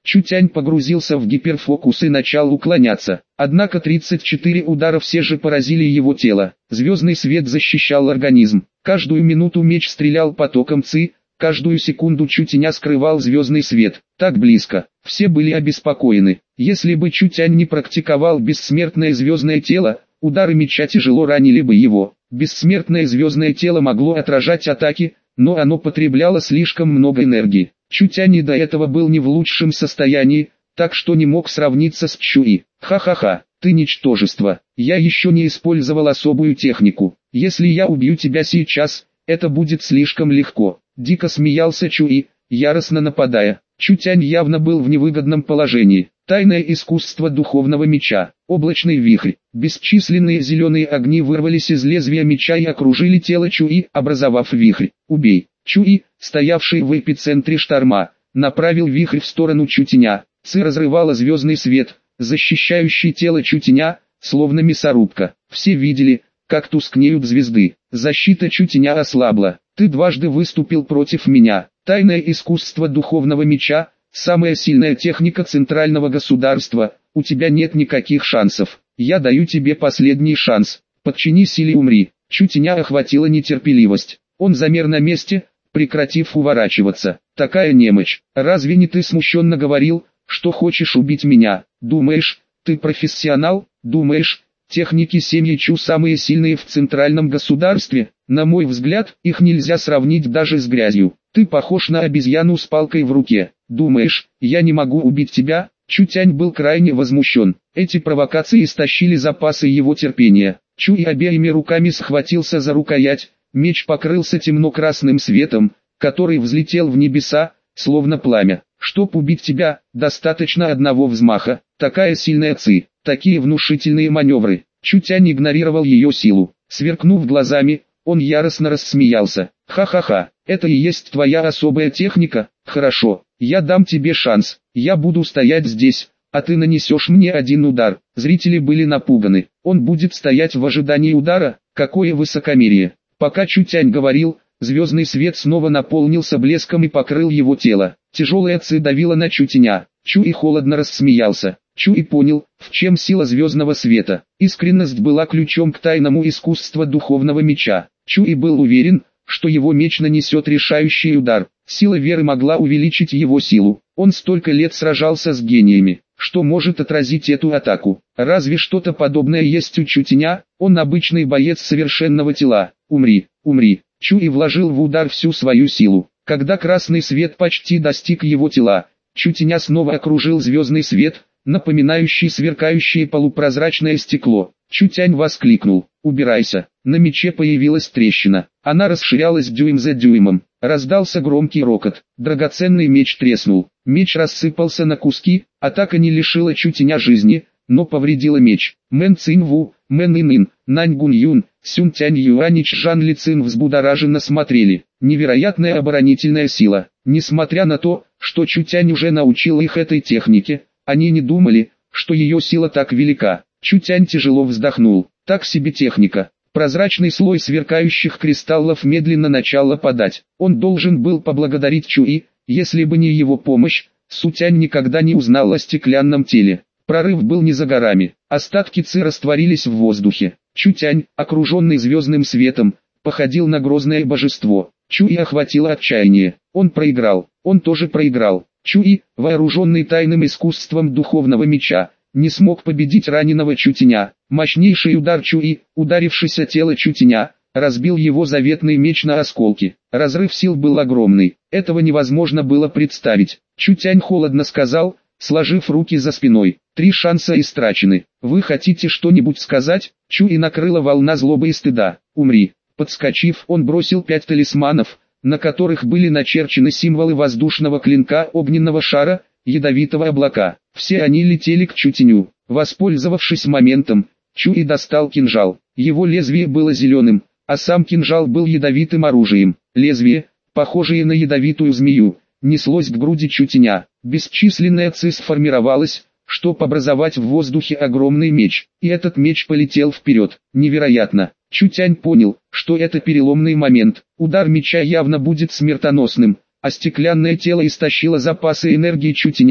Чутянь погрузился в гиперфокус и начал уклоняться. Однако 34 удара все же поразили его тело. Звездный свет защищал организм. Каждую минуту меч стрелял потоком ци, каждую секунду Чутяня скрывал звездный свет. Так близко. Все были обеспокоены. Если бы Чутянь не практиковал бессмертное звездное тело, удары меча тяжело ранили бы его. Бессмертное звездное тело могло отражать атаки, но оно потребляло слишком много энергии. Чутянь и до этого был не в лучшем состоянии, так что не мог сравниться с Чуи. Ха-ха-ха, ты ничтожество. Я еще не использовал особую технику. Если я убью тебя сейчас, это будет слишком легко. Дико смеялся Чуи, яростно нападая. Чутянь явно был в невыгодном положении. Тайное искусство духовного меча. Облачный вихрь. Бесчисленные зеленые огни вырвались из лезвия меча и окружили тело Чуи, образовав вихрь. Убей. Чуи, стоявший в эпицентре шторма, направил вихрь в сторону Чутяня. Ци разрывала звездный свет, защищающий тело Чутяня, словно мясорубка. Все видели, как тускнеют звезды. Защита Чутяня ослабла. Ты дважды выступил против меня. Тайное искусство духовного меча, самая сильная техника центрального государства, у тебя нет никаких шансов. Я даю тебе последний шанс. Подчинись или умри. Чутяня охватила нетерпеливость. Он замер на месте, прекратив уворачиваться. Такая немочь. Разве не ты смущенно говорил, что хочешь убить меня? Думаешь, ты профессионал? Думаешь, техники семьи Чу самые сильные в центральном государстве? На мой взгляд, их нельзя сравнить даже с грязью. Ты похож на обезьяну с палкой в руке. Думаешь, я не могу убить тебя? Чутянь был крайне возмущен. Эти провокации истощили запасы его терпения. Чуи обеими руками схватился за рукоять. Меч покрылся темно-красным светом, который взлетел в небеса, словно пламя. Чтоб убить тебя, достаточно одного взмаха. Такая сильная ци, такие внушительные маневры. Чутянь игнорировал ее силу. Сверкнув глазами, он яростно рассмеялся. Ха-ха-ха, это и есть твоя особая техника? Хорошо, я дам тебе шанс. Я буду стоять здесь, а ты нанесешь мне один удар. Зрители были напуганы. Он будет стоять в ожидании удара? Какое высокомерие. Пока Чутянь говорил, звездный свет снова наполнился блеском и покрыл его тело. Тяжелая ци давила на Чутяня. Чуи холодно рассмеялся. Чуи понял, в чем сила звездного света. Искренность была ключом к тайному искусству духовного меча. Чуи был уверен, что его меч нанесет решающий удар. Сила веры могла увеличить его силу. Он столько лет сражался с гениями, что может отразить эту атаку. Разве что-то подобное есть у Чутяня? Он обычный боец совершенного тела. Умри, умри. Чуи вложил в удар всю свою силу. Когда красный свет почти достиг его тела, Чутяня снова окружил звездный свет, напоминающий сверкающее полупрозрачное стекло. Чутянь воскликнул: «Убирайся!» На мече появилась трещина. Она расширялась дюйм за дюймом. Раздался громкий рокот. Драгоценный меч треснул. Меч рассыпался на куски. Атака не лишила Чутяня жизни, но повредила меч. Мэн Цинь Ву, Мэн Ин Ин, Нань Гун Юн, Сюн Тянь Юань и Чжан Ли Цин взбудораженно смотрели. Невероятная оборонительная сила. Несмотря на то, что Чутянь уже научил их этой технике, они не думали, что ее сила так велика. Чутянь тяжело вздохнул. Так себе техника. Прозрачный слой сверкающих кристаллов медленно начал опадать. Он должен был поблагодарить Чуи, если бы не его помощь, Сутянь никогда не узнал о стеклянном теле. Прорыв был не за горами. Остатки ци растворились в воздухе. Чутянь, окруженный звездным светом, походил на грозное божество. Чуи охватило отчаяние. Он проиграл. Он тоже проиграл. Чуи, вооруженный тайным искусством духовного меча, не смог победить раненого Чутяня. Мощнейший удар Чуи, ударившийся тело Чутяня, разбил его заветный меч на осколки. Разрыв сил был огромный. Этого невозможно было представить. Чутянь холодно сказал, сложив руки за спиной: «3 шанса истрачены. Вы хотите что-нибудь сказать?» Чуи накрыла волна злобы и стыда. «Умри». Подскочив, он бросил 5 талисманов, на которых были начерчены символы воздушного клинка, огненного шара, ядовитого облака. Все они летели к Чутяню. Воспользовавшись моментом, Чуи достал кинжал. Его лезвие было зеленым, а сам кинжал был ядовитым оружием. Лезвие, похожее на ядовитую змею, неслось к груди Чутяня. Бесчисленная ци сформировалась, чтобы образовать в воздухе огромный меч. И этот меч полетел вперед. Невероятно. Чутянь понял, что это переломный момент. Удар меча явно будет смертоносным, а стеклянное тело истощило запасы энергии Чутяня,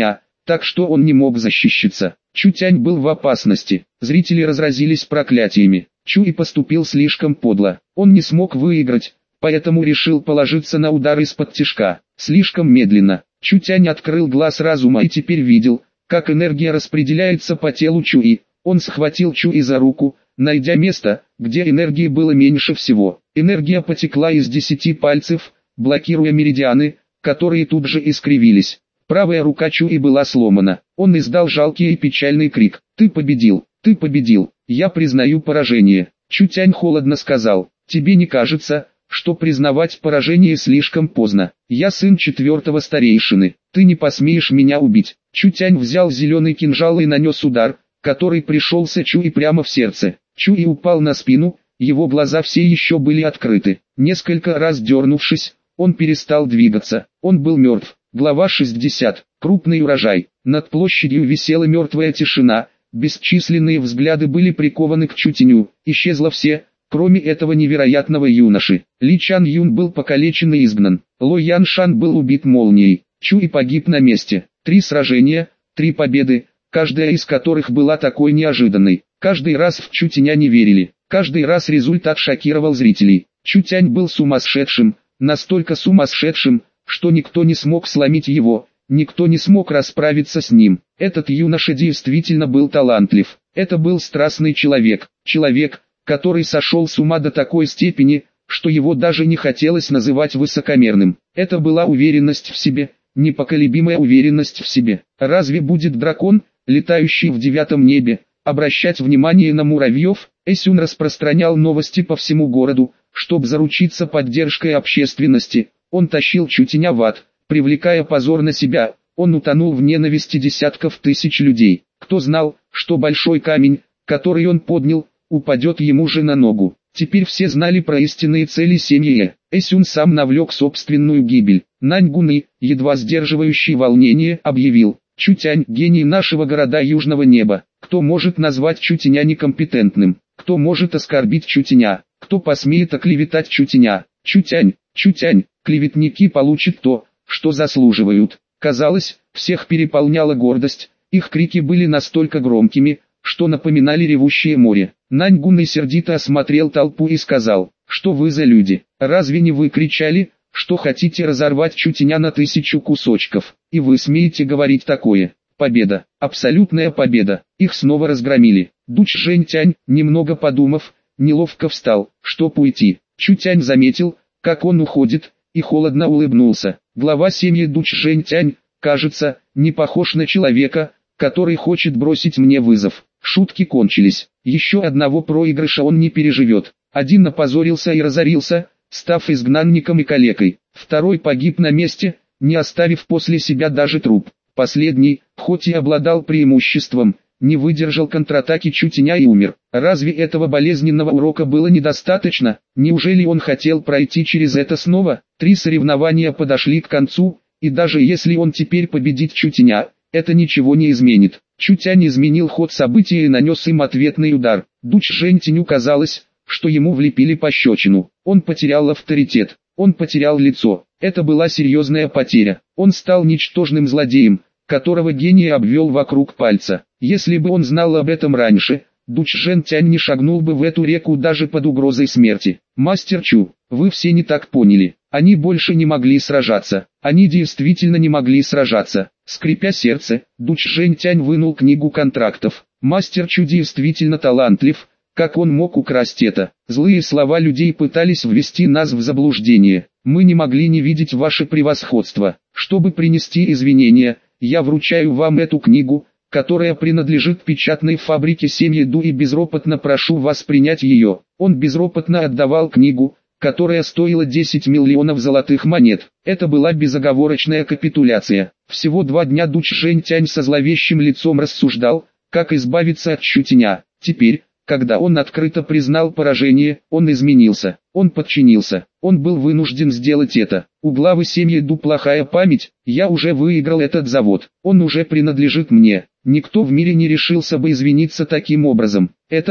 так что он не мог защищаться. Чутянь был в опасности. Зрители разразились проклятиями. Чуй поступил слишком подло. Он не смог выиграть, поэтому решил положиться на удар из-под тишка. Слишком медленно. Чутянь открыл глаз разума и теперь видел, как энергия распределяется по телу Чуи. Он схватил Чуи за руку, найдя место, где энергии было меньше всего. Энергия потекла из 10 пальцев, блокируя меридианы, которые тут же искривились. Правая рука Чуи была сломана. Он издал жалкий и печальный крик. «Ты победил! Ты победил! Я признаю поражение!» Чутянь холодно сказал. «Тебе не кажется, что признавать поражение слишком поздно? Я сын 4-го старейшины. Ты не посмеешь меня убить!» Чутянь взял зеленый кинжал и нанес удар, который пришелся Чуи прямо в сердце. Чуи упал на спину, его глаза все еще были открыты. Несколько раз дернувшись, он перестал двигаться. Он был мертв. Глава 60. Крупный урожай. Над площадью висела мертвая тишина, бесчисленные взгляды были прикованы к Чутяню, исчезло все, кроме этого невероятного юноши. Ли Чан Юн был покалечен и изгнан. Ло Ян Шан был убит молнией. Чуи погиб на месте. 3 сражения, 3 победы, каждая из которых была такой неожиданной. Каждый раз в Чутяня не верили. Каждый раз результат шокировал зрителей. Чутянь был сумасшедшим, настолько сумасшедшим, что никто не смог сломить его, никто не смог расправиться с ним. Этот юноша действительно был талантлив. Это был страстный человек, человек, который сошел с ума до такой степени, что его даже не хотелось называть высокомерным. Это была уверенность в себе, непоколебимая уверенность в себе. Разве будет дракон, летающий в 9-м небе, обращать внимание на муравьев? Эсюн распространял новости по всему городу, чтобы заручиться поддержкой общественности. Он тащил Чутяня в ад, привлекая позор на себя. Он утонул в ненависти десятков тысяч людей. Кто знал, что большой камень, который он поднял, упадет ему же на ногу. Теперь все знали про истинные цели семьи. Эсюн сам навлек собственную гибель. Наньгуны, едва сдерживающий волнение, объявил: «Чутянь – гений нашего города Южного неба. Кто может назвать Чутяня некомпетентным? Кто может оскорбить Чутяня? Кто посмеет оклеветать Чутяня? Чутянь, Чутянь, клеветники получат то, что заслуживают». Казалось, всех переполняла гордость, их крики были настолько громкими, что напоминали ревущее море. Наньгун сердито осмотрел толпу и сказал: «Что вы за люди? Разве не вы кричали, что хотите разорвать Чутяня на 1000 кусочков? И вы смеете говорить такое? Победа, абсолютная победа!» Их снова разгромили. Дуч Жэньтянь, немного подумав, неловко встал, чтоб уйти. Чутянь заметил, как он уходит, и холодно улыбнулся. Глава семьи Дуч Жэньтянь, кажется, не похож на человека, который хочет бросить мне вызов. Шутки кончились. Еще одного проигрыша он не переживет. Один опозорился и разорился, став изгнанником и калекой. Второй погиб на месте, не оставив после себя даже труп. Последний, хоть и обладал преимуществом, не выдержал контратаки Чутяня и умер. Разве этого болезненного урока было недостаточно? Неужели он хотел пройти через это снова? 3 соревнования подошли к концу, и даже если он теперь победит Чутяня, это ничего не изменит. Чутянь изменил ход событий и нанес им ответный удар. Дуч Жэньтяню казалось, что ему влепили пощечину. Он потерял авторитет, он потерял лицо. Это была серьезная потеря. Он стал ничтожным злодеем, которого гений обвел вокруг пальца. Если бы он знал об этом раньше, Дуч Жэньтянь не шагнул бы в эту реку даже под угрозой смерти. «Мастер Чу, вы все не так поняли. Они больше не могли сражаться. Они действительно не могли сражаться». Скрипя сердце, Дуч Жэньтянь вынул книгу контрактов. Мастер Чу действительно талантлив. Как он мог украсть это? Злые слова людей пытались ввести нас в заблуждение. Мы не могли не видеть ваше превосходство. Чтобы принести извинения, я вручаю вам эту книгу, которая принадлежит печатной фабрике семьи Ду, и безропотно прошу вас принять ее. Он безропотно отдавал книгу, которая стоила 10 миллионов золотых монет. Это была безоговорочная капитуляция. Всего 2 дня Дуч Жэньтянь со зловещим лицом рассуждал, как избавиться от Чутяня. Теперь, когда он открыто признал поражение, он изменился, он подчинился, он был вынужден сделать это. У главы семьи Ду плохая память, я уже выиграл этот завод, он уже принадлежит мне. Никто в мире не решился бы извиниться таким образом.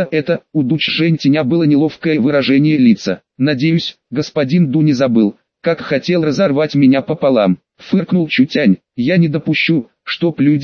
У Дуч Жэньтяня было неловкое выражение лица. «Надеюсь, господин Ду не забыл, как хотел разорвать меня пополам», — фыркнул Чутянь. «Я не допущу, чтоб люди,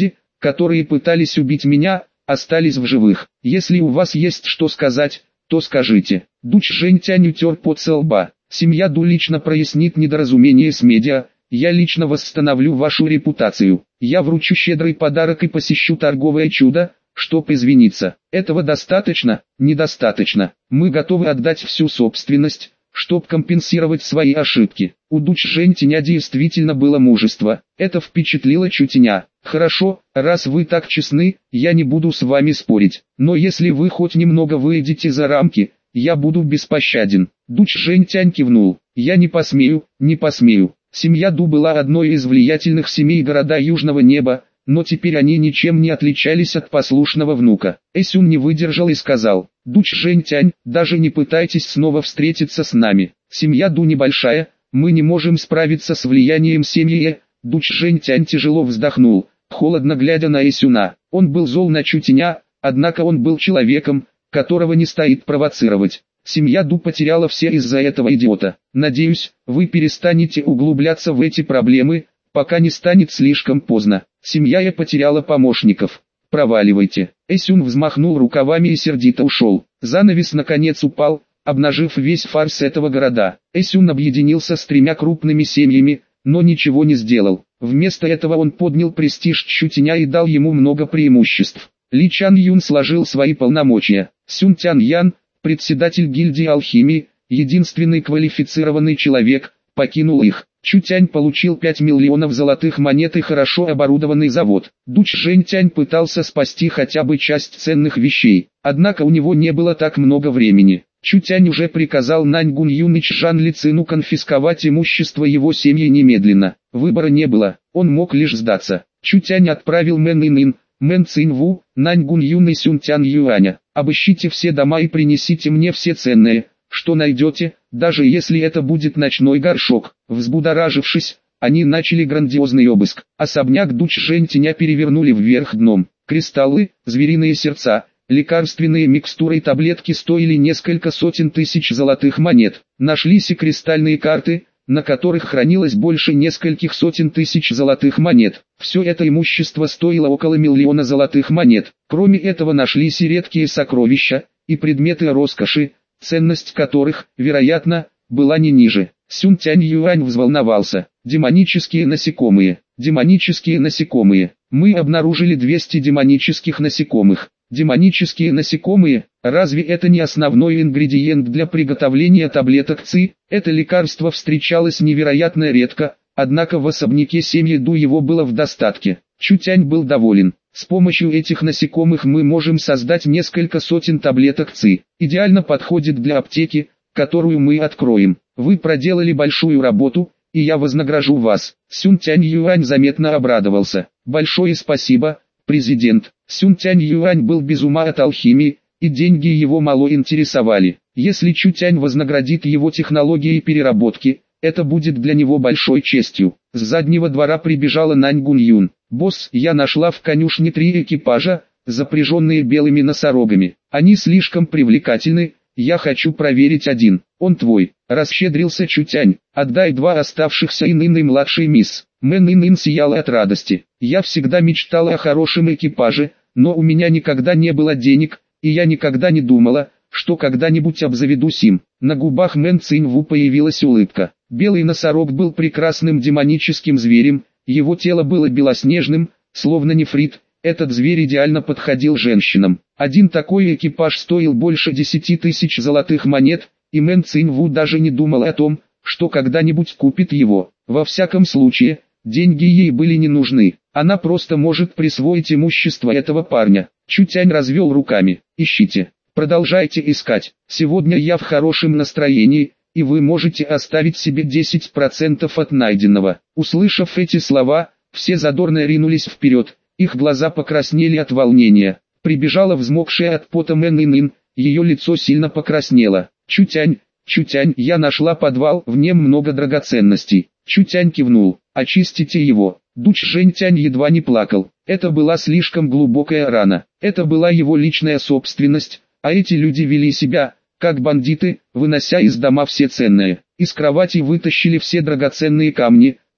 которые пытались убить меня, остались в живых. Если у вас есть что сказать, то скажите. Дуч Жэньтянь утер пот со лба. Семья Ду лично прояснит недоразумение с медиа, я лично восстановлю вашу репутацию. Я вручу щедрый подарок и посещу торговое чудо, чтоб извиниться. Этого достаточно? Недостаточно. Мы готовы отдать всю собственность, чтоб компенсировать свои ошибки. У Дуч Жэньтяня действительно было мужество. Это впечатлило Чутяня. Хорошо, раз вы так честны, я не буду с вами спорить. Но если вы хоть немного выйдете за рамки, я буду беспощаден. Дуч Жэньтянь кивнул. Я не посмею, не посмею. Семья Ду была одной из влиятельных семей города Южного Неба, но теперь они ничем не отличались от послушного внука. Эсюн не выдержал и сказал: Дуч Жэньтянь, даже не пытайтесь снова встретиться с нами. Семья Ду небольшая, мы не можем справиться с влиянием семьи. Дуч Жэньтянь тяжело вздохнул, холодно глядя на Эсюна. Он был зол на Чутяня, однако он был человеком, которого не стоит провоцировать. Семья Ду потеряла все из-за этого идиота. Надеюсь, вы перестанете углубляться в эти проблемы, пока не станет слишком поздно. Семья Я потеряла помощников. Проваливайте. Эсюн взмахнул рукавами и сердито ушел. Занавес наконец упал, обнажив весь фарс этого города. Эсюн объединился с 3 крупными семьями, но ничего не сделал. Вместо этого он поднял престиж Чутяня и дал ему много преимуществ. Ли Чан Юн сложил свои полномочия. Сюн Тян Ян, председатель гильдии алхимии, единственный квалифицированный человек, покинул их. Чутянь получил 5 миллионов золотых монет и хорошо оборудованный завод. Дуч Жэньтянь пытался спасти хотя бы часть ценных вещей, однако у него не было так много времени. Чутянь уже приказал Наньгун Юн и Чжан Ли Цину конфисковать имущество его семьи немедленно. Выбора не было, он мог лишь сдаться. Чутянь отправил Мэн Инин, Мэн Цинву, Наньгун Юн и Сюн Тян Юаня: обыщите все дома и принесите мне все ценные, что найдете, даже если это будет ночной горшок. Взбудоражившись, они начали грандиозный обыск. Особняк Дуч Жэньтяня перевернули вверх дном. Кристаллы, звериные сердца, лекарственные микстуры и таблетки стоили несколько сотен тысяч золотых монет. Нашлись и кристальные карты, на которых хранилось больше нескольких сотен тысяч золотых монет. Все это имущество стоило около 1 миллиона золотых монет. Кроме этого нашлись и редкие сокровища, и предметы роскоши, ценность которых, вероятно, была не ниже. Сюн Тянь Юань взволновался. Демонические насекомые. Демонические насекомые. Мы обнаружили 200 демонических насекомых. Демонические насекомые, разве это не основной ингредиент для приготовления таблеток ЦИ? Это лекарство встречалось невероятно редко, однако в особняке семьи Ду его было в достатке. Чутянь был доволен. С помощью этих насекомых мы можем создать несколько сотен таблеток ЦИ. Идеально подходит для аптеки, которую мы откроем. Вы проделали большую работу, и я вознагражу вас. Сюн Тянь Юань заметно обрадовался. Большое спасибо, президент. Сюн Тянь Юань был без ума от алхимии, и деньги его мало интересовали. Если Чутянь вознаградит его технологией переработки, это будет для него большой честью. С заднего двора прибежала Наньгун Юн. «Босс, я нашла в конюшне 3 экипажа, запряженные белыми носорогами. Они слишком привлекательны, я хочу проверить один. Он твой», — расщедрился Чутянь. «Отдай 2 оставшихся Ин и младший мисс». Мэн Ин сияла от радости. «Я всегда мечтала о хорошем экипаже, но у меня никогда не было денег, и я никогда не думала, что когда-нибудь обзаведусь им». На губах Мэн Цинву появилась улыбка. Белый носорог был прекрасным демоническим зверем, его тело было белоснежным, словно нефрит. Этот зверь идеально подходил женщинам. Один такой экипаж стоил больше 10 тысяч золотых монет, и Мэн Цинву даже не думал о том, что когда-нибудь купит его. Во всяком случае, деньги ей были не нужны. Она просто может присвоить имущество этого парня. Чутянь развел руками. «Ищите. Продолжайте искать. Сегодня я в хорошем настроении, и вы можете оставить себе 10% от найденного». Услышав эти слова, все задорно ринулись вперед, их глаза покраснели от волнения. Прибежала взмокшая от пота Мэн Ин, ее лицо сильно покраснело. «Чутянь, Чутянь, я нашла подвал, в нем много драгоценностей». Чутянь кивнул. «Очистите его». Дуч Жэньтянь едва не плакал. Это была слишком глубокая рана. Это была его личная собственность, а эти люди вели себя, как бандиты, вынося из дома все ценное. Из кровати вытащили все драгоценные камни,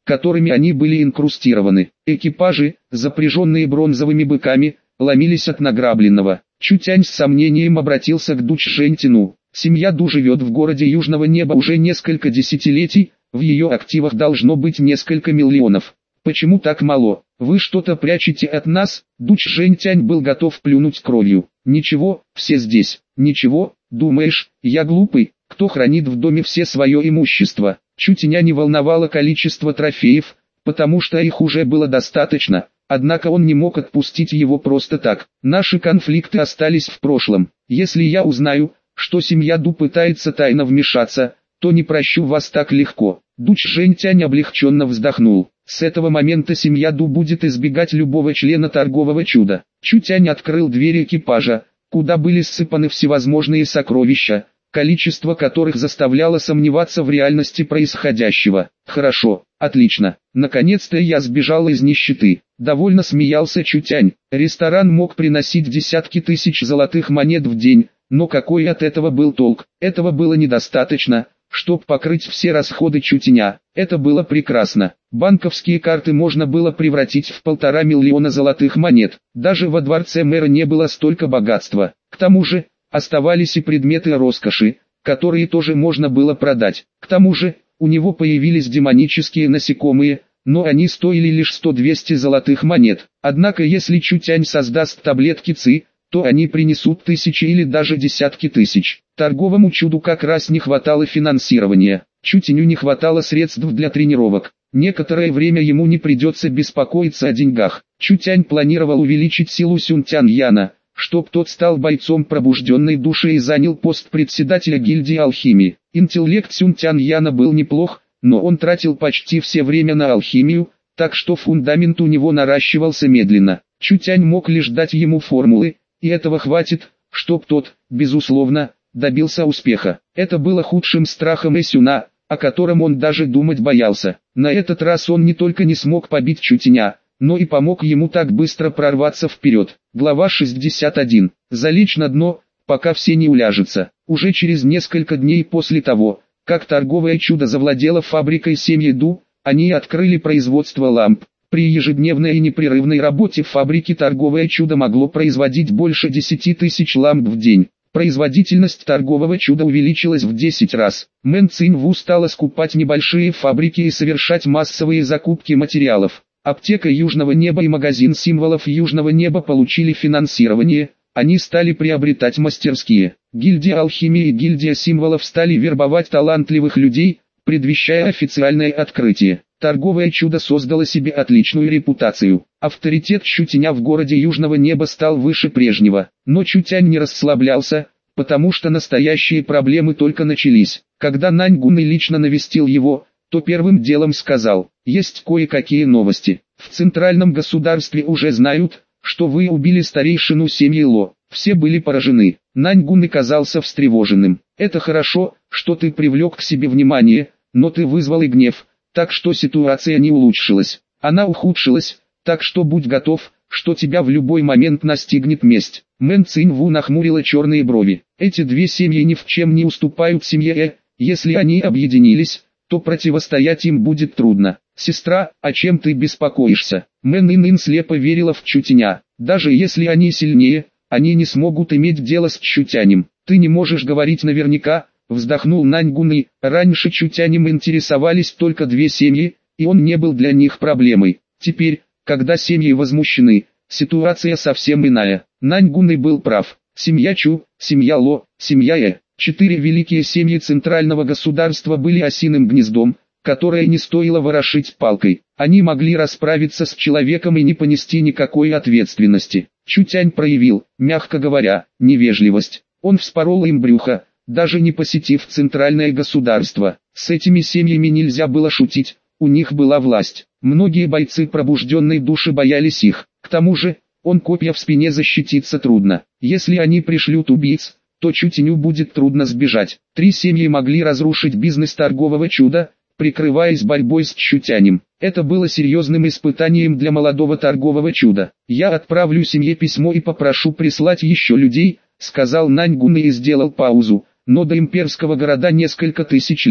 которыми они были инкрустированы. Экипажи, запряженные бронзовыми быками, ломились от награбленного. Чутянь с сомнением обратился к Дучжэньтину. Семья Ду живет в городе Южного Неба уже несколько десятилетий, в ее активах должно быть несколько миллионов. Почему так мало? Вы что-то прячете от нас? Дучжэньтянь был готов плюнуть кровью. Ничего, все здесь. Ничего, думаешь, я глупый, кто хранит в доме все свое имущество? Чутяня не волновало количество трофеев, потому что их уже было достаточно, однако он не мог отпустить его просто так. Наши конфликты остались в прошлом. Если я узнаю, что семья Ду пытается тайно вмешаться, то не прощу вас так легко. Дучжэньтянь облегченно вздохнул. С этого момента семья Ду будет избегать любого члена торгового чуда. Чутянь открыл двери экипажа, куда были ссыпаны всевозможные сокровища, количество которых заставляло сомневаться в реальности происходящего. Хорошо, отлично, наконец-то я сбежал из нищеты. Довольно смеялся Чутянь. Ресторан мог приносить десятки тысяч золотых монет в день, но какой от этого был толк? Этого было недостаточно, чтобы покрыть все расходы Чутяня. Это было прекрасно. Банковские карты можно было превратить в 1,5 миллиона золотых монет. Даже во дворце мэра не было столько богатства. К тому же, оставались и предметы роскоши, которые тоже можно было продать. К тому же, у него появились демонические насекомые, но они стоили лишь 100-200 золотых монет. Однако если Чутянь создаст таблетки ЦИ, то они принесут тысячи или даже десятки тысяч. Торговому чуду как раз не хватало финансирования. Чутяню не хватало средств для тренировок. Некоторое время ему не придется беспокоиться о деньгах. Чутянь планировал увеличить силу Сюнтяньяна, чтоб тот стал бойцом пробужденной души и занял пост председателя гильдии алхимии. Интеллект Сюнтяньяна был неплох, но он тратил почти все время на алхимию, так что фундамент у него наращивался медленно. Чутянь мог лишь дать ему формулы, и этого хватит, чтоб тот, безусловно, добился успеха. Это было худшим страхом Эсюна, о котором он даже думать боялся. На этот раз он не только не смог побить Чутяня, но и помог ему так быстро прорваться вперед. Глава 61. Залечь на дно, пока все не уляжутся. Уже через несколько дней после того, как торговое чудо завладело фабрикой семьи Ду, они открыли производство ламп. При ежедневной и непрерывной работе в фабрике торговое чудо могло производить больше 10 тысяч ламп в день. Производительность торгового чуда увеличилась в 10 раз. Мэн Циньву стала скупать небольшие фабрики и совершать массовые закупки материалов. Аптека Южного Неба и магазин символов Южного Неба получили финансирование, они стали приобретать мастерские. Гильдия алхимии и гильдия символов стали вербовать талантливых людей, предвещая официальное открытие. Торговое чудо создало себе отличную репутацию. Авторитет Чутяня в городе Южного Неба стал выше прежнего. Но Чутянь не расслаблялся, потому что настоящие проблемы только начались. Когда Наньгун лично навестил его, то первым делом сказал: «Есть кое-какие новости. В центральном государстве уже знают, что вы убили старейшину семьи Ло». Все были поражены. Наньгун казался встревоженным. «Это хорошо, что ты привлек к себе внимание, но ты вызвал и гнев, так что ситуация не улучшилась. Она ухудшилась, так что будь готов, что тебя в любой момент настигнет месть». Мэн Циньву нахмурила черные брови. Эти две семьи ни в чем не уступают семье если они объединились, то противостоять им будет трудно. «Сестра, о чем ты беспокоишься?» Мэн слепо верила в Чутяня. «Даже если они сильнее, они не смогут иметь дело с Чутянем. Ты не можешь говорить наверняка», вздохнул Наньгун. Раньше Чутянем интересовались только две семьи, и он не был для них проблемой. Теперь, когда семьи возмущены, ситуация совсем иная. Наньгун был прав. Семья Чу, семья Ло, семья 4 великие семьи центрального государства были осиным гнездом, которое не стоило ворошить палкой. Они могли расправиться с человеком и не понести никакой ответственности. Чутянь проявил, мягко говоря, невежливость. Он вспорол им брюхо, даже не посетив центральное государство. С этими семьями нельзя было шутить, у них была власть. Многие бойцы пробужденной души боялись их. К тому же, он копья в спине защититься трудно. Если они пришлют убийц, то Чутяню будет трудно сбежать. 3 семьи могли разрушить бизнес торгового чуда, прикрываясь борьбой с Чутянем. Это было серьезным испытанием для молодого торгового чуда. «Я отправлю семье письмо и попрошу прислать еще людей», сказал Наньгун и сделал паузу. «Но до имперского города несколько тысяч ли,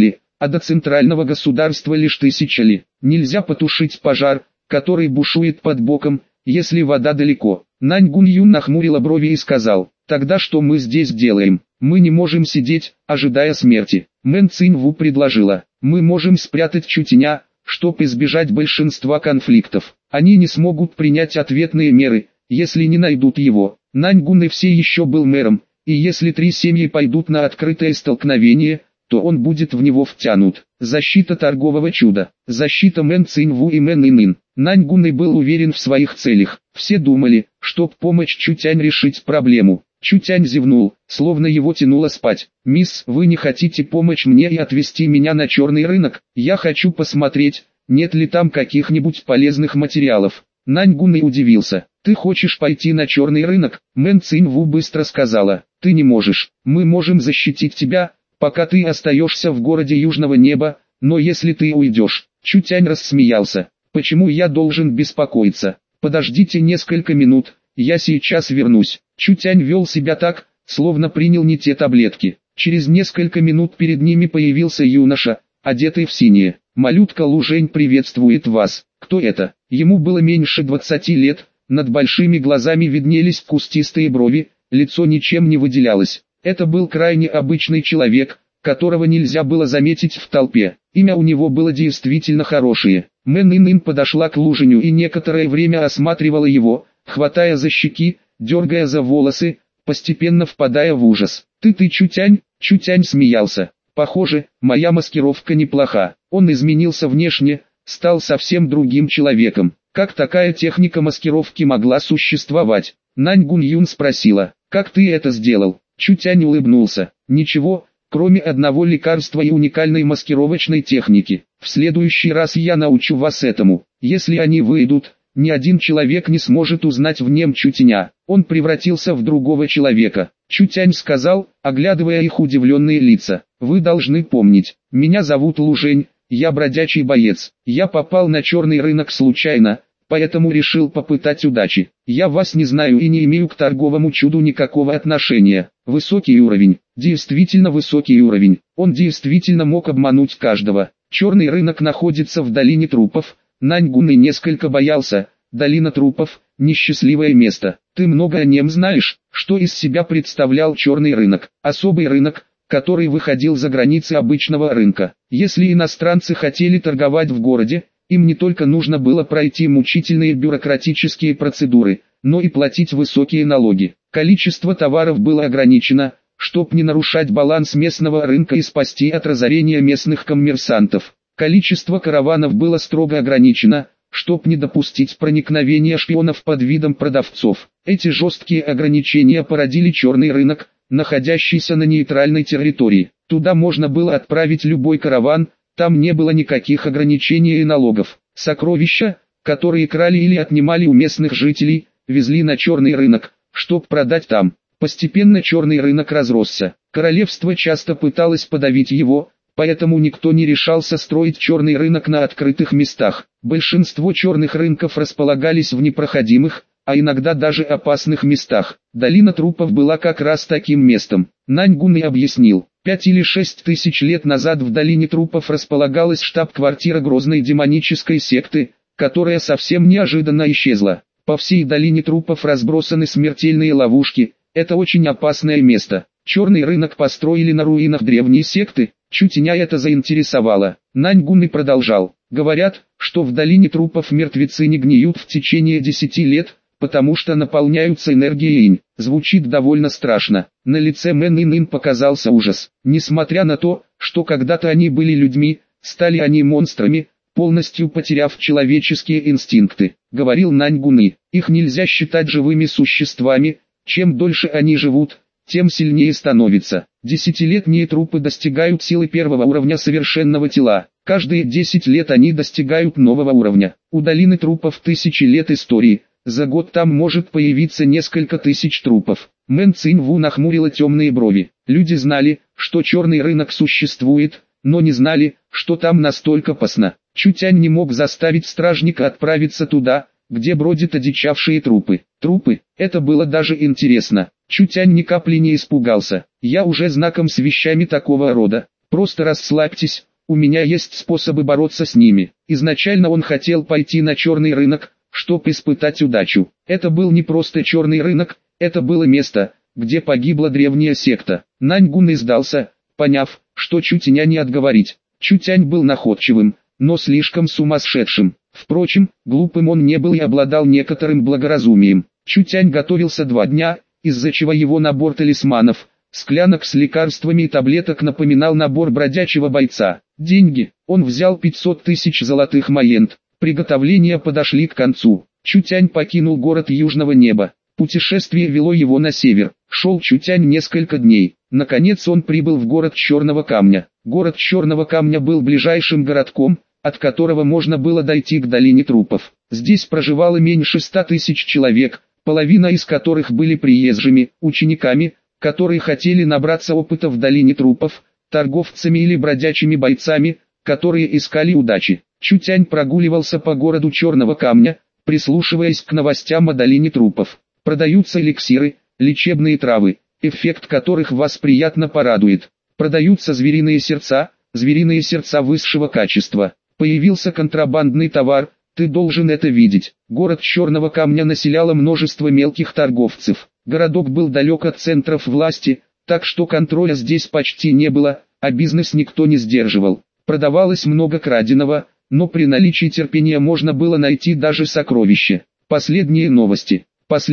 а до центрального государства лишь 1000 ли. Нельзя потушить пожар, который бушует под боком, если вода далеко. Нань Гуньюн нахмурила брови и сказал: тогда что мы здесь делаем? Мы не можем сидеть, ожидая смерти. Мэн Циньву предложила: мы можем спрятать Чутеня, чтобы избежать большинства конфликтов. Они не смогут принять ответные меры, если не найдут его. Нань Гун и все еще был мэром, и если 3 семьи пойдут на открытое столкновение, то он будет в него втянут. Защита торгового чуда. Защита Мэн Циньву и Мэн Инын. Нань Гун и был уверен в своих целях. Все думали, чтоб помочь Чутянь решить проблему. Чутянь зевнул, словно его тянуло спать. «Мисс, вы не хотите помочь мне и отвезти меня на черный рынок? Я хочу посмотреть, нет ли там каких-нибудь полезных материалов». Нань Гун и удивился. «Ты хочешь пойти на черный рынок?» Мэн Циньву быстро сказала: «Ты не можешь. Мы можем защитить тебя, пока ты остаешься в городе Южного Неба, но если ты уйдешь». Чутянь рассмеялся. «Почему я должен беспокоиться? Подождите несколько минут, я сейчас вернусь». Чутянь вел себя так, словно принял не те таблетки. Через несколько минут перед ними появился юноша, одетый в синее. «Малютка Лужень приветствует вас». Кто это? Ему было меньше 20 лет, над большими глазами виднелись кустистые брови, лицо ничем не выделялось. Это был крайне обычный человек, которого нельзя было заметить в толпе. Имя у него было действительно хорошее. Мэн Инын подошла к Луженю и некоторое время осматривала его, хватая за щеки, дергая за волосы, постепенно впадая в ужас. «Ты Чутянь?» Чутянь смеялся. «Похоже, моя маскировка неплоха». Он изменился внешне, стал совсем другим человеком. Как такая техника маскировки могла существовать? Нань Гуньюн спросила: «Как ты это сделал?» Чутянь улыбнулся. «Ничего, кроме одного лекарства и уникальной маскировочной техники. В следующий раз я научу вас этому. Если они выйдут, ни один человек не сможет узнать в нем Чутяня». Он превратился в другого человека. Чутянь сказал, оглядывая их удивленные лица: «Вы должны помнить, меня зовут Лужень, я бродячий боец. Я попал на черный рынок случайно, поэтому решил попытать удачи. Я вас не знаю и не имею к торговому чуду никакого отношения». Высокий уровень, действительно высокий уровень. Он действительно мог обмануть каждого. Черный рынок находится в долине трупов. Нань Гун и несколько боялся. Долина трупов – несчастливое место. Ты много о нем знаешь? Что из себя представлял черный рынок? Особый рынок, который выходил за границы обычного рынка. Если иностранцы хотели торговать в городе, им не только нужно было пройти мучительные бюрократические процедуры, но и платить высокие налоги. Количество товаров было ограничено, чтобы не нарушать баланс местного рынка и спасти от разорения местных коммерсантов. Количество караванов было строго ограничено, чтобы не допустить проникновения шпионов под видом продавцов. Эти жесткие ограничения породили черный рынок, находящийся на нейтральной территории. Туда можно было отправить любой караван, там не было никаких ограничений и налогов. Сокровища, которые крали или отнимали у местных жителей, везли на черный рынок, чтобы продать там. Постепенно черный рынок разросся. Королевство часто пыталось подавить его, поэтому никто не решался строить черный рынок на открытых местах. Большинство черных рынков располагались в непроходимых, а иногда даже опасных местах. Долина трупов была как раз таким местом. Нань Гун и объяснил: 5 или 6 тысяч лет назад в долине трупов располагалась штаб-квартира грозной демонической секты, которая совсем неожиданно исчезла. По всей долине трупов разбросаны смертельные ловушки, это очень опасное место. Черный рынок построили на руинах древней секты. Чутяня это заинтересовало. Нань Гун и продолжал: говорят, что в долине трупов мертвецы не гниют в течение 10 лет, потому что наполняются энергией инь. Звучит довольно страшно. На лице Мэн Инын показался ужас. Несмотря на то, что когда-то они были людьми, стали они монстрами, полностью потеряв человеческие инстинкты. Говорил Нань Гун: их нельзя считать живыми существами, чем дольше они живут, тем сильнее становится. 10-летние трупы достигают силы первого уровня совершенного тела. Каждые 10 лет они достигают нового уровня. У долины трупов 1000 лет истории. За год там может появиться несколько тысяч трупов. Мэн Циньву нахмурила темные брови. Люди знали, что черный рынок существует, но не знали, что там настолько опасно. Чутянь не мог заставить стражника отправиться туда, где бродят одичавшие трупы. Трупы, это было даже интересно. Чутянь ни капли не испугался. Я уже знаком с вещами такого рода. Просто расслабьтесь, у меня есть способы бороться с ними. Изначально он хотел пойти на черный рынок, чтобы испытать удачу. Это был не просто черный рынок, это было место, где погибла древняя секта. Наньгун и сдался, поняв, что Чутяня не отговорить. Чутянь был находчивым, но слишком сумасшедшим. Впрочем, глупым он не был и обладал некоторым благоразумием. Чутянь готовился 2 дня, из-за чего его набор талисманов, склянок с лекарствами и таблеток напоминал набор бродячего бойца. Деньги. Он взял 500 тысяч золотых моент. Приготовления подошли к концу. Чутянь покинул город Южного Неба. Путешествие вело его на север. Шел Чутянь несколько дней. Наконец он прибыл в город Черного Камня. Город Черного Камня был ближайшим городком, от которого можно было дойти к долине трупов. Здесь проживало меньше 100 тысяч человек, половина из которых были приезжими, учениками, которые хотели набраться опыта в долине трупов, торговцами или бродячими бойцами, которые искали удачи. Чутянь прогуливался по городу Черного Камня, прислушиваясь к новостям о долине трупов. Продаются эликсиры, лечебные травы, эффект которых вас приятно порадует. Продаются звериные сердца высшего качества. Появился контрабандный товар, ты должен это видеть. Город Черного Камня населяло множество мелких торговцев. Городок был далек от центров власти, так что контроля здесь почти не было, а бизнес никто не сдерживал. Продавалось много краденого, но при наличии терпения можно было найти даже сокровища. Последние новости.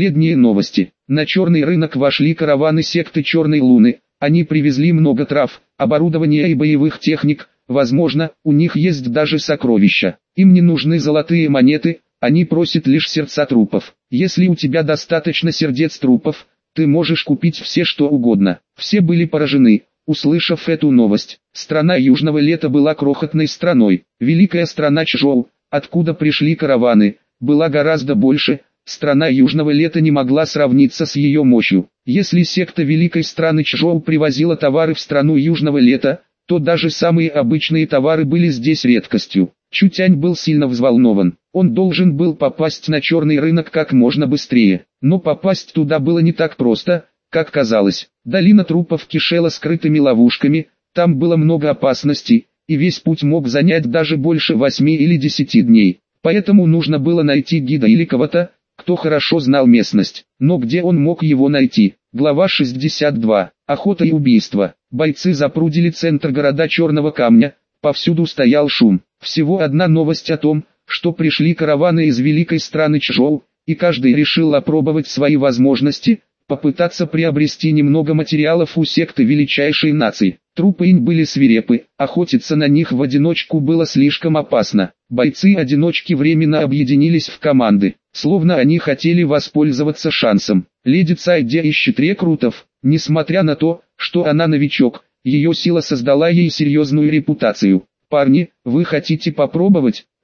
На черный рынок вошли караваны секты Черной Луны. Они привезли много трав, оборудования и боевых техник. Возможно, у них есть даже сокровища. Им не нужны золотые монеты, они просят лишь сердца трупов. Если у тебя достаточно сердец трупов, ты можешь купить все что угодно. Все были поражены, услышав эту новость. Страна Южного Лета была крохотной страной. Великая страна Чжоу, откуда пришли караваны, была гораздо больше. Страна Южного Лета не могла сравниться с ее мощью. Если секта Великой страны Чжоу привозила товары в страну Южного Лета, то даже самые обычные товары были здесь редкостью. Чутянь был сильно взволнован. Он должен был попасть на черный рынок как можно быстрее. Но попасть туда было не так просто, как казалось. Долина трупов кишела скрытыми ловушками, там было много опасностей, и весь путь мог занять даже больше 8 или 10 дней. Поэтому нужно было найти гида или кого-то, кто хорошо знал местность. Но где он мог его найти? Глава 62. Охота и убийство. Бойцы запрудили центр города Черного Камня, повсюду стоял шум. Всего одна новость о том, что пришли караваны из великой страны Чжоу, и каждый решил опробовать свои возможности, попытаться приобрести немного материалов у секты величайшей нации. Трупы инь были свирепы, охотиться на них в одиночку было слишком опасно. Бойцы-одиночки временно объединились в команды, словно они хотели воспользоваться шансом. Леди Цайде ищет рекрутов, несмотря на то, что она новичок, ее сила создала ей серьезную репутацию. «Парни, вы хотите попробовать?»